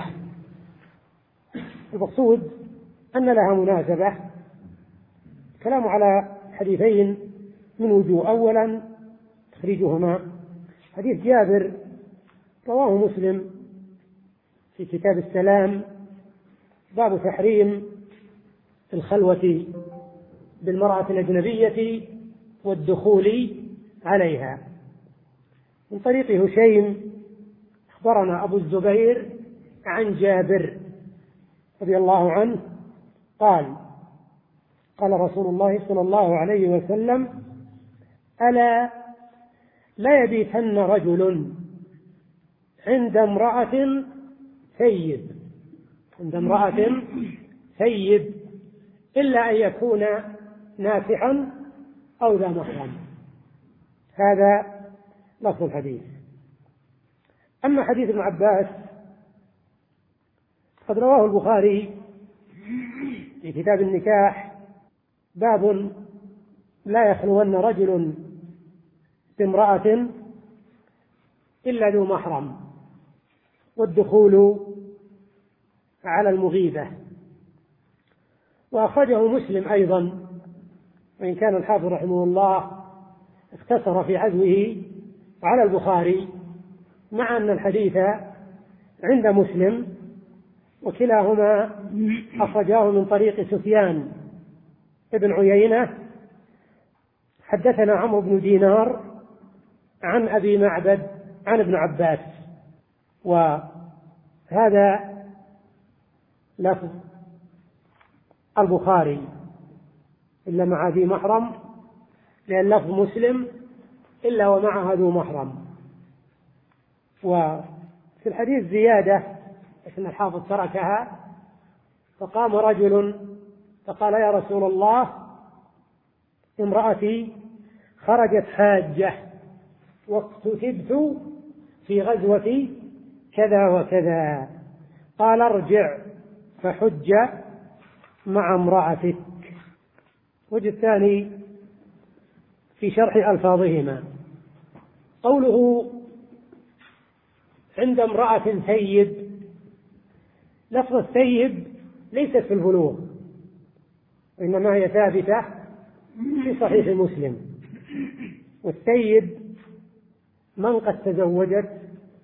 المقصود أن لها مناسبة كلام على حديثين من وجوه. أولا تخريجهما حديث جابر رواه مسلم في كتاب السلام، باب تحريم الخلوة بالمرأة الأجنبية والدخول عليها، من طريق هشيم أخبرنا أبو الزبير عن جابر رضي الله عنه قال: قال رسول الله صلى الله عليه وسلم: ألا لا يبيتن رجل عند امرأة ثيب عند امرأة ثيب إلا أن يكون نافحا أو ذا محرم. هذا لفظ الحديث. أما حديث ابن عباس قد رواه البخاري في كتاب النكاح، باب لا يخلون رجل بامرأة إلا ذو محرم والدخول على المغيبة. وأخرجه مسلم أيضا، وإن كان الحافظ رحمه الله اختصر في عزوه على البخاري، مع أن الحديث عند مسلم، وكلاهما أخرجاه من طريق سفيان ابن عيينة حدثنا عمرو بن دينار عن أبي معبد عن ابن عباس، وهذا لفظ البخاري إلا مع ذي محرم، لأن لفظ مسلم إلا ومعها ذو محرم. وفي الحديث زيادة لكن الحافظ تركها، فقام رجل فقال: يا رسول الله، امرأتي خرجت حاجة واكتتبت في غزوة كذا وكذا، قال: ارجع فحج مع امرأتك. وجه الثاني في شرح ألفاظهما قوله عند امرأة ثيب، لفظ الثيب ليست في البلوغ، وإنما هي ثابتة في صحيح مسلم. والثيب من قد تزوجت،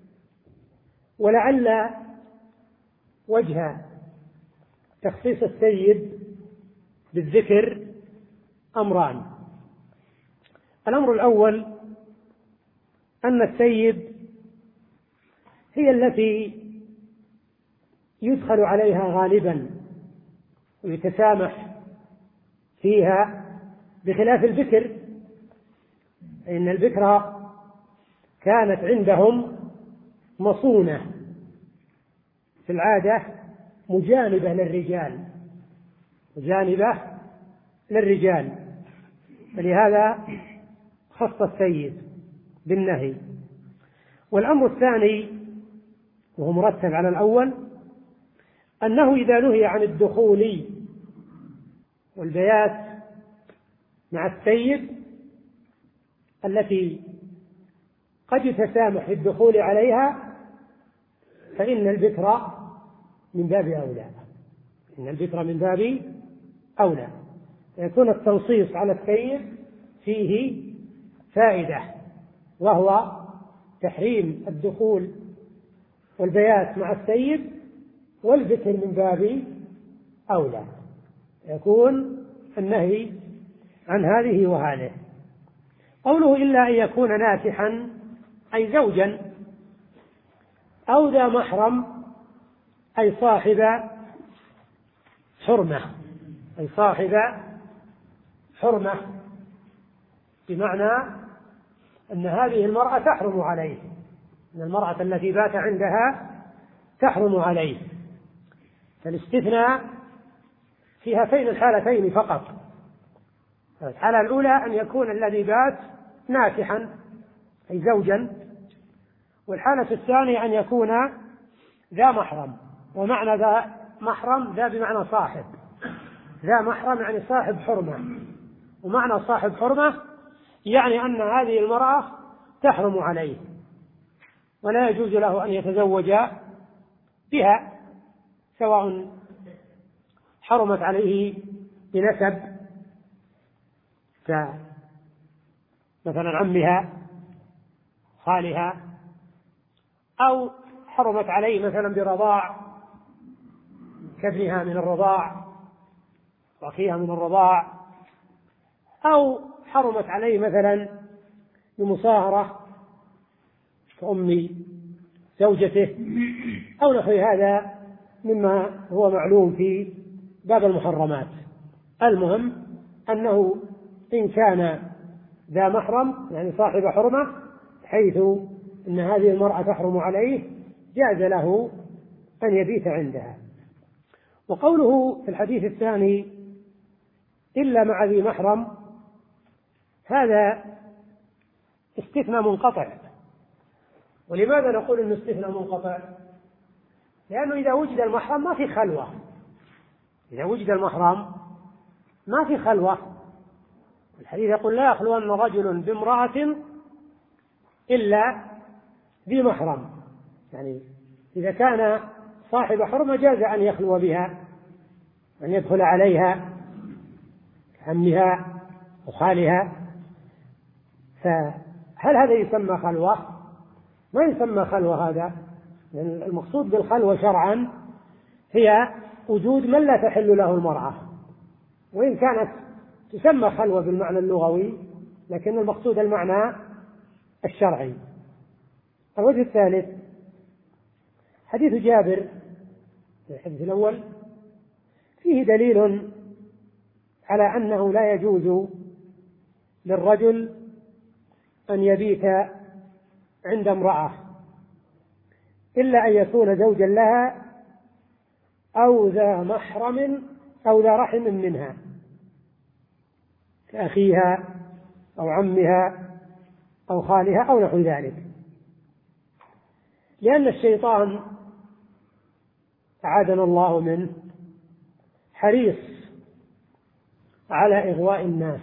ولعل وجه تخصيص الثيب بالذكر أمران. الأمر الأول أن الثيب هي التي يدخل عليها غالبا ويتسامح فيها، بخلاف البكر، فإن البكر كانت عندهم مصونة في العادة مجانبة للرجال مجانبة للرجال فلهذا خص الثيب بالنهي. والأمر الثاني وهو مرتب على الأول أنه إذا نهي عن الدخول والبيات مع الثيب التي قد يتسامح في الدخول عليها، فإن البكر من باب أولى إن البكر من باب أولى، يكون التنصيص على السيد فيه فائدة، وهو تحريم الدخول والبيات مع السيد، والذكر من باب أولى، يكون النهي عن هذه وهذه. قوله إلا أن يكون ناكحا أي زوجا أو ذا محرم أي صاحب حرمة، أي صاحب حرمة، بمعنى أن هذه المرأة تحرم عليه، أن المرأة التي بات عندها تحرم عليه. فالاستثناء في هاتين الحالتين فقط. الحالة الأولى أن يكون الذي بات ناكحا أي زوجا، والحالة الثانية أن يكون ذا محرم. ومعنى ذا محرم ذا بمعنى صاحب، ذا محرم يعني صاحب حرمة، ومعنى صاحب حرمة يعني أن هذه المرأة تحرم عليه ولا يجوز له أن يتزوج بها، سواء حرمت عليه بنسب كمثلا عمها خالها، أو حرمت عليه مثلا برضاع كابنها من الرضاع وأخيها من الرضاع، أو حرمت عليه مثلا بمصاهرة كأم زوجته أو نحو هذا مما هو معلوم في باب المحرمات. المهم أنه إن كان ذا محرم يعني صاحب حرمة، حيث أن هذه المرأة تحرم عليه، جاز له أن يبيت عندها. وقوله في الحديث الثاني إلا مع ذي محرم، هذا استثناء منقطع. ولماذا نقول إنه استثناء منقطع؟ لأنه إذا وجد المحرم ما في خلوة، إذا وجد المحرم ما في خلوة. الحديث يقول لا يخلون رجل بامرأة إلا ذي محرم، يعني إذا كان صاحب حرمة جاز أن يخلو بها، أن يدخل عليها كعمها وخالها. فهل هذا يسمى خلوة؟ ما يسمى خلوة هذا، لأن المقصود بالخلوة شرعا هي وجود من لا تحل له المرأة، وإن كانت تسمى خلوة بالمعنى اللغوي، لكن المقصود المعنى الشرعي. الوجه الثالث حديث جابر، الحديث الأول فيه دليل على أنه لا يجوز للرجل أن يبيت عند امرأة إلا أن يكون زوجا لها أو ذا محرم أو ذا رحم منها كأخيها أو عمها أو خالها أو نحو ذلك، لأن الشيطان أعاذنا الله منه حريص على إغواء الناس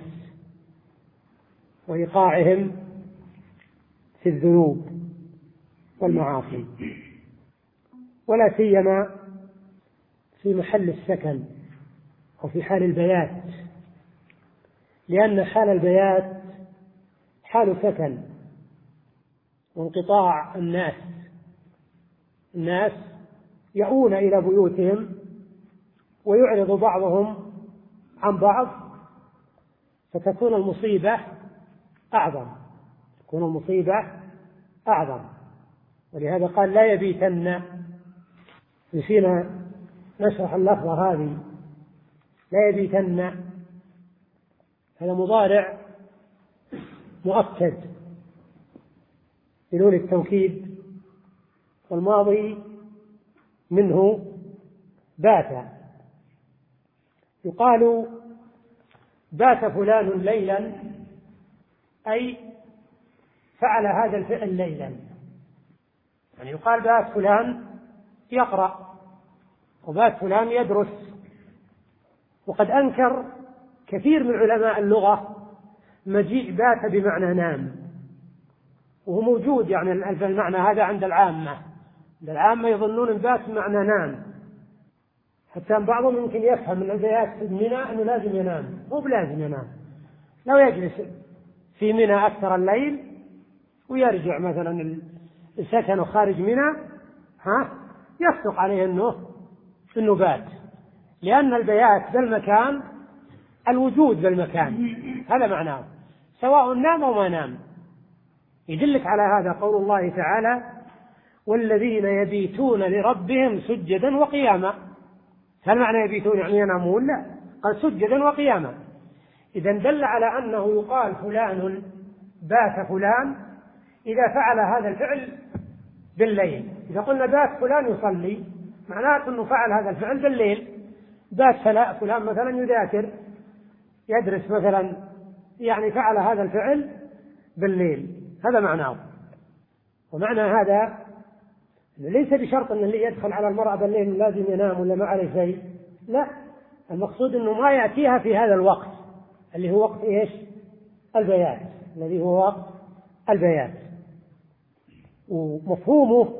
وإيقاعهم في الذنوب والمعاصي، ولا سيما في محل السكن أو في حال البيات، لأن حال البيات حال سكن وانقطاع الناس، الناس يأوون إلى بيوتهم ويعرض بعضهم عن بعض، فتكون المصيبة أعظم، تكون المصيبة أعظم. ولهذا قال لا يبيتن، نسينا نشرح اللفظة هذه، لا يبيتن هذا مضارع مؤكد بنون التوكيد، والماضي منه بات. يقال بات فلان ليلا أي فعل هذا الفعل ليلا، يعني يقال بات فلان يقرأ وبات فلان يدرس. وقد أنكر كثير من علماء اللغة مجيء بات بمعنى نام، وهو موجود يعني المعنى هذا عند العامة، عند العامة يظنون البات بمعنى نام، حتى بعضهم يمكن يفهم من البيات في منى أنه لازم ينام، مو بلازم ينام، لو يجلس في منى أكثر الليل ويرجع مثلا السكن خارج منى ها يصدق عليه أنه أنه بات، لأن البيات بالمكان الوجود بالمكان، هذا معناه سواء نام أو ما نام. يدلك على هذا قول الله تعالى: والذين يبيتون لربهم سجدا وقياما. هل معنى يبيتون يعني ينامون؟ لا، قال سجدا وقياما. إذا دل على أنه يقال فلان بات فلان إذا فعل هذا الفعل بالليل. إذا قلنا بات فلان يصلي معناه أنه فعل هذا الفعل بالليل. بات فلان مثلا يذاكر يدرس مثلا، يعني فعل هذا الفعل بالليل، هذا معناه. ومعنى هذا ليس بشرط أن اللي يدخل على المرأة بالليل لازم ينام ولا ما عليه شيء، لا، المقصود أنه ما يأتيها في هذا الوقت اللي هو وقت إيش؟ البيات، الذي هو وقت البيات. ومفهومه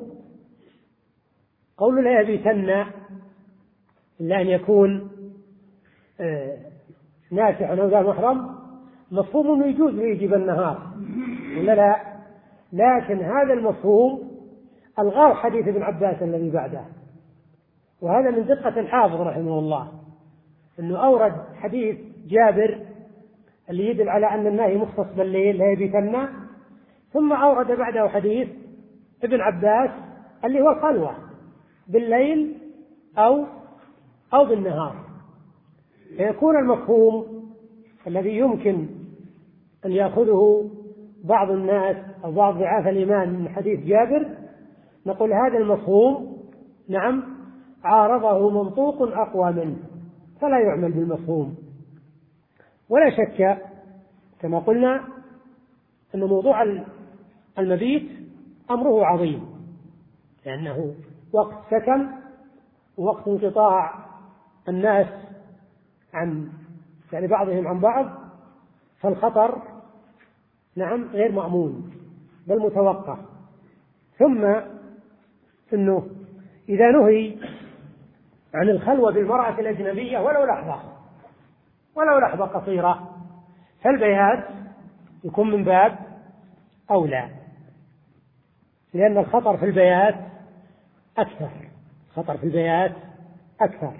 قول لا يبيتن إلا أن يكون آه ناسع أو ذا محرم، مفهوم أنه يجوز ويجي بالنهار ولا لا؟ لكن هذا المفهوم ألغاه حديث ابن عباس الذي بعده، وهذا من دقة الحافظ رحمه الله، أنه أورد حديث جابر اللي يدل على أن النهي مختص بالليل لا يبيتن، ثم أورد بعده حديث ابن عباس اللي هو الخلوة بالليل أو أو بالنهار. فيكون المفهوم الذي يمكن أن يأخذه بعض الناس أو بعض ضعاف الإيمان من حديث جابر، نقول هذا المفهوم نعم عارضه منطوق أقوى منه، فلا يعمل بالمفهوم. ولا شك كما قلنا أن موضوع المبيت أمره عظيم، لأنه وقت سكن ووقت انقطاع الناس عن يعني بعضهم عن بعض، فالخطر نعم غير مأمون بل متوقع. ثم أنه إذا نهي عن الخلوة بالمرأة الأجنبية ولو لحظة ولو لحظة قصيرة، فالبيات يكون من باب أولى، لأن الخطر في البيات أكثر، خطر في البيات أكثر.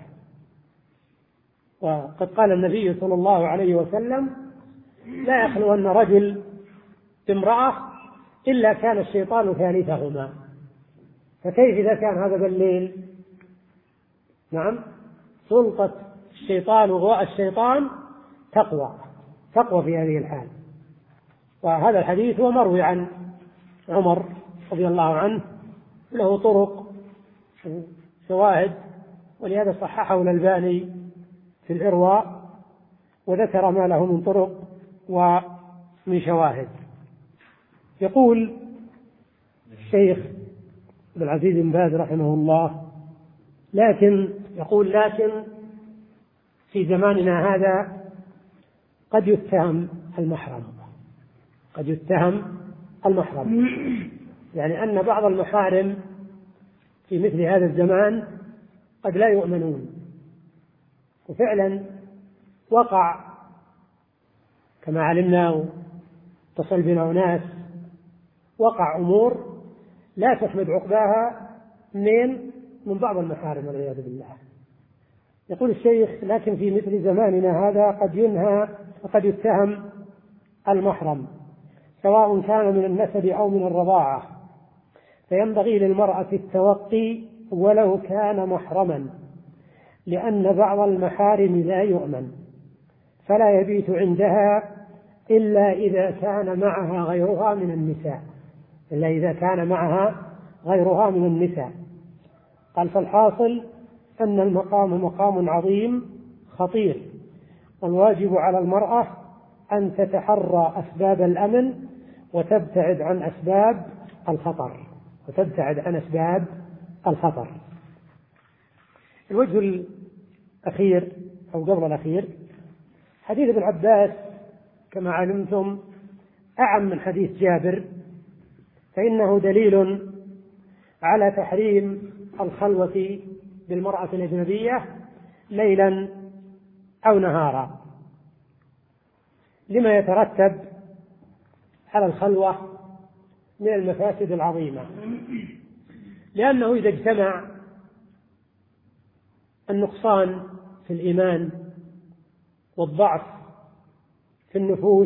وقد قال النبي صلى الله عليه وسلم: لا يخلون رجل بامرأة إلا كان الشيطان ثالثهما. فكيف إذا كان هذا بالليل؟ نعم، سلطة الشيطان وغواء الشيطان تقوى تقوى في هذه الحال. وهذا الحديث هو مروي عن عمر رضي الله عنه، له طرق شواهد، ولهذا صححه الألباني في الإرواء وذكر ما له من طرق ومن شواهد. يقول الشيخ عبد العزيز بن باز رحمه الله: لكن يقول لكن في زماننا هذا قد يتهم المحرم، قد يتهم المحرم، يعني أن بعض المحارم في مثل هذا الزمان قد لا يؤمنون. وفعلا وقع كما علمنا واتصل بنا ناس، وقع أمور لا تحمد عقباها من من بعض المحارم والعياذ بالله. يقول الشيخ: لكن في مثل زماننا هذا قد ينهى وقد يتهم المحرم سواء كان من النسب أو من الرضاعة، فينبغي للمرأة التوقي ولو كان محرما، لأن بعض المحارم لا يؤمن، فلا يبيت عندها إلا إذا كان معها غيرها من النساء إلا إذا كان معها غيرها من النساء. قال: فالحاصل أن المقام مقام عظيم خطير، والواجب على المرأة أن تتحرى أسباب الأمن وتبتعد عن أسباب الخطر وتبتعد عن أسباب الخطر. الوجه الأخير أو قبل الأخير حديث ابن عباس كما علمتم أعم من حديث جابر، فإنه دليل على تحريم الخلوة بالمرأة الأجنبية ليلا أو نهارا، لما يترتب على الخلوة من المفاسد العظيمة. لأنه إذا اجتمع النقصان في الإيمان والضعف في النفوس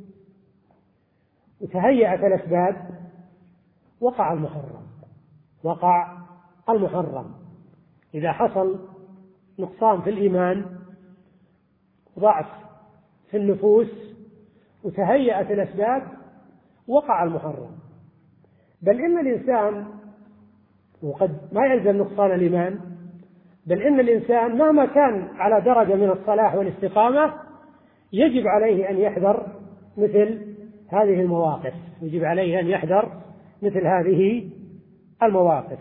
وتهيأت الأسباب وقع المحرم وقع المحرم إذا حصل نقصان في الإيمان وضعف في النفوس وتهيأت الأسباب وقع المحرم. بل إن الإنسان، وقد ما يلزم نقصان الإيمان، بل إن الإنسان مهما كان على درجة من الصلاح والاستقامة يجب عليه أن يحذر مثل هذه المواقف يجب عليه أن يحذر مثل هذه المواقف.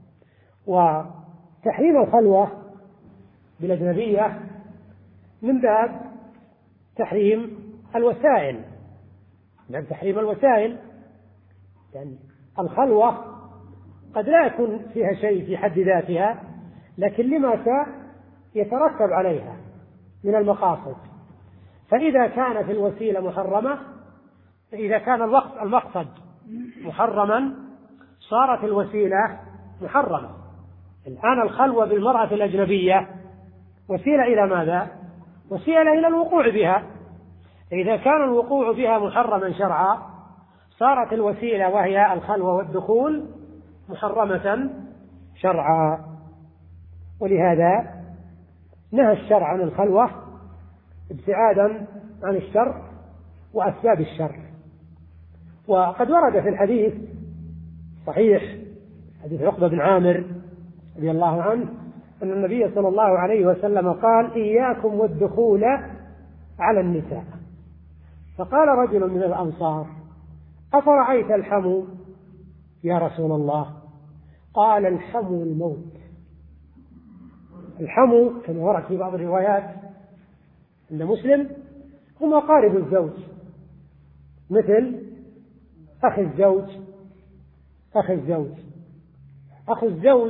وتحريم الخلوة بالأجنبية من باب تحريم الوسائل، من تحريم الوسائل، يعني الخلوة قد لا يكون فيها شيء في حد ذاتها، لكن لما يترتب عليها من المقاصد. فإذا كان في الوسيلة محرمة، إذا كان الوقت المقصد محرما صارت الوسيلة محرمة. الآن الخلوة بالمرأة الأجنبية وسيلة إلى ماذا؟ وسيلة إلى الوقوع بها. إذا كان الوقوع بها محرما شرعا صارت الوسيلة وهي الخلوة والدخول محرمة شرعا. ولهذا نهى الشرع عن الخلوة ابتعادا عن الشر وأسباب الشر. وقد ورد في الحديث صحيح حديث عقبة بن عامر رضي الله عنه أن النبي صلى الله عليه وسلم قال: إياكم والدخول على النساء. فقال رجل من الأنصار: أفرأيت الحمو يا رسول الله؟ قال: الحمو الموت. الحمو كما ورد في بعض الروايات عند مسلم هم أقارب الزوج، مثل أخي الزوج أخي الزوج أخو الزوج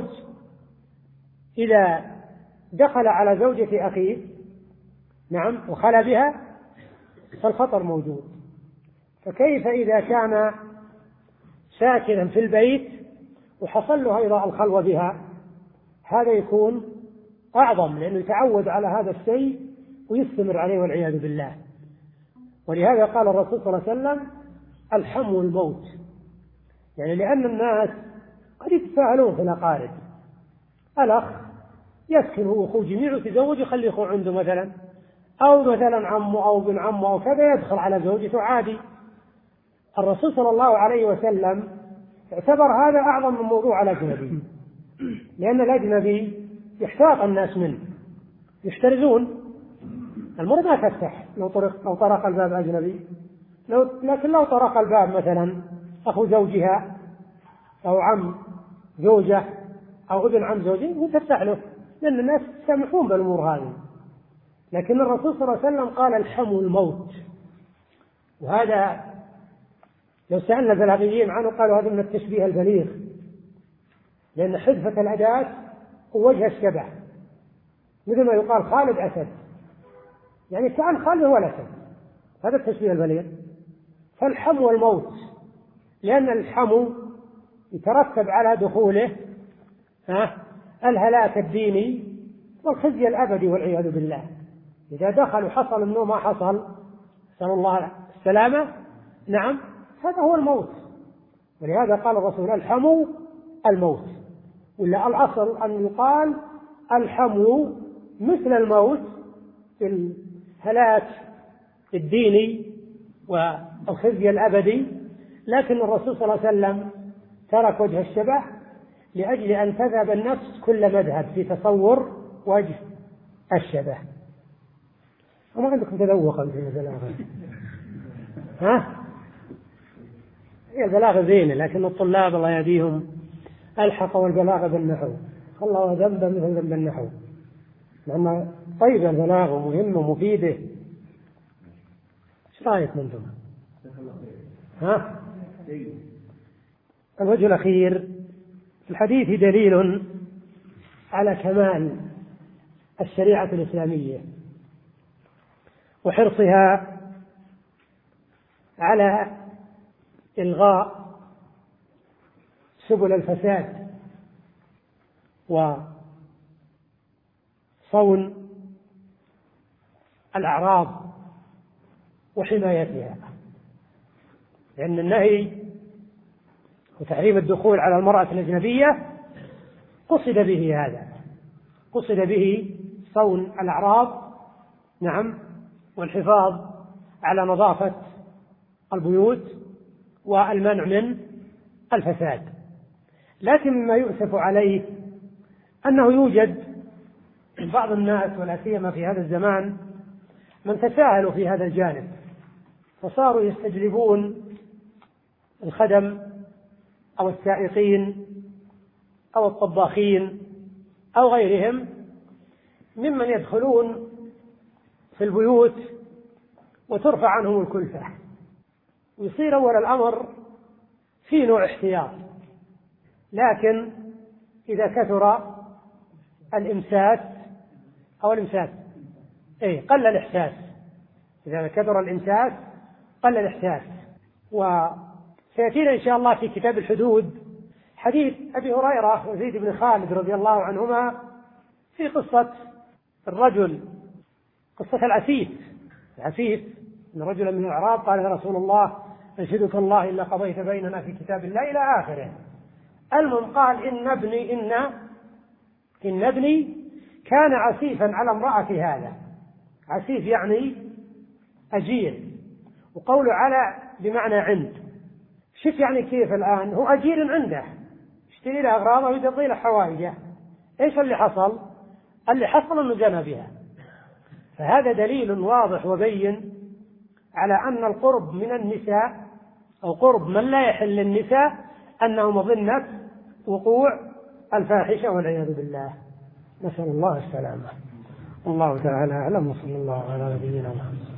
إذا دخل على زوجة أخيه نعم وخلى بها فالخطر موجود. فكيف إذا كان ساكنا في البيت وحصل له أيضا الخلوة بها؟ هذا يكون أعظم، لأنه يتعود على هذا الشيء ويستمر عليه والعياذ بالله. ولهذا قال الرسول صلى الله عليه وسلم: الحمو الموت. يعني لأن الناس قد يتساهلون في الأقارب، الأخ يسكن هو أخوه جميع وتزوج يخلي أخوه عنده مثلا، أو مثلا عمه أو ابن عمه أو كذا يدخل على زوجته عادي. الرسول صلى الله عليه وسلم اعتبر هذا أعظم من موضوع الأجنبي، لأن الأجنبي يحتاط الناس منه، يحترزون. المرأة ما تفتح لو طرق لو طرق الباب أجنبي، لو لكن لو طرق الباب مثلا أخو زوجها أو عم زوجة أو ابن عم زوجه تفتح له، لأن الناس يسامحون بالأمور هذه. لكن الرسول صلى الله عليه وسلم قال: الحمو الموت. وهذا لو سألنا البلاغيين عنه قالوا هذا من التشبيه البليغ، لأن حذفة الأداة ووجه الشبه، مثل ما يقال خالد أسد، يعني كأن خالد هو الأسد، هذا التشبيه البليغ. فالحمو الموت، لأن الحمو يترتب على دخوله ها الهلاك الديني والخزي الأبدي والعياذ بالله. إذا دخل وحصل منه ما حصل، نسأل الله السلامة، نعم هذا هو الموت. ولهذا قال الرسول: الحمو الموت. ولا الأصل أن يقال الحمو مثل الموت في الهلاك الديني والخزي الأبدي، لكن الرسول صلى الله عليه وسلم ترك وجه الشبه لأجل أن تذهب النفس كل مذهب في تصور وجه الشبه. وما عندكم تذوقا في البلاغة؟ ها؟ هي البلاغة زينة، لكن الطلاب الله يهديهم ألحقوا البلاغة بالنحو، خلوا ذنبا مثل ذنب النحو، لأن طيب البلاغة ومهمة ومفيدة. ايش رأيك منكم؟ ها؟ الوجه الأخير في الحديث دليل على كمال الشريعة الإسلامية وحرصها على إلغاء سبل الفساد وصون الأعراض وحمايتها، لأن النهي وتحريم الدخول على المرأة الأجنبية قصد به هذا، قصد به صون الأعراض نعم والحفاظ على نظافة البيوت والمنع من الفساد. لكن مما يؤسف عليه أنه يوجد بعض الناس ولا سيما في هذا الزمان من تساهلوا في هذا الجانب، فصاروا يستجلبون الخدم أو السائقين أو الطباخين أو غيرهم ممن يدخلون في البيوت وترفع عنهم الكلفة، ويصير أول الأمر في نوع احتياط. لكن إذا كثر الإمساس أو الإمساس إيه قل الإحساس، إذا كثر الإمساس قل الإحساس. وسيأتينا إن شاء الله في كتاب الحدود حديث أبي هريرة وزيد بن خالد رضي الله عنهما في قصة الرجل، قصة العفيف العفيف أن رجلا من الأعراب قال يا رسول الله أنشدك الله إلا قضيت بيننا في كتاب الله إلى آخره. المهم قال إن ابني إن إن ابني كان عسيفا على امرأة هذا، عسيف يعني أجير، وقول على بمعنى عند. شوف يعني كيف الآن هو أجير عنده يشتري له أغراضه ويقضي له حوائجه، إيش اللي حصل؟ اللي حصل أنه جنى بها. فهذا دليل واضح وبين على أن القرب من النساء أو قرب من لا يحل للنساء أنه مظنة وقوع الفاحشة والعياذ بالله، نسأل الله السلامة. الله تعالى أعلم، وصلى الله على نبينا محمد.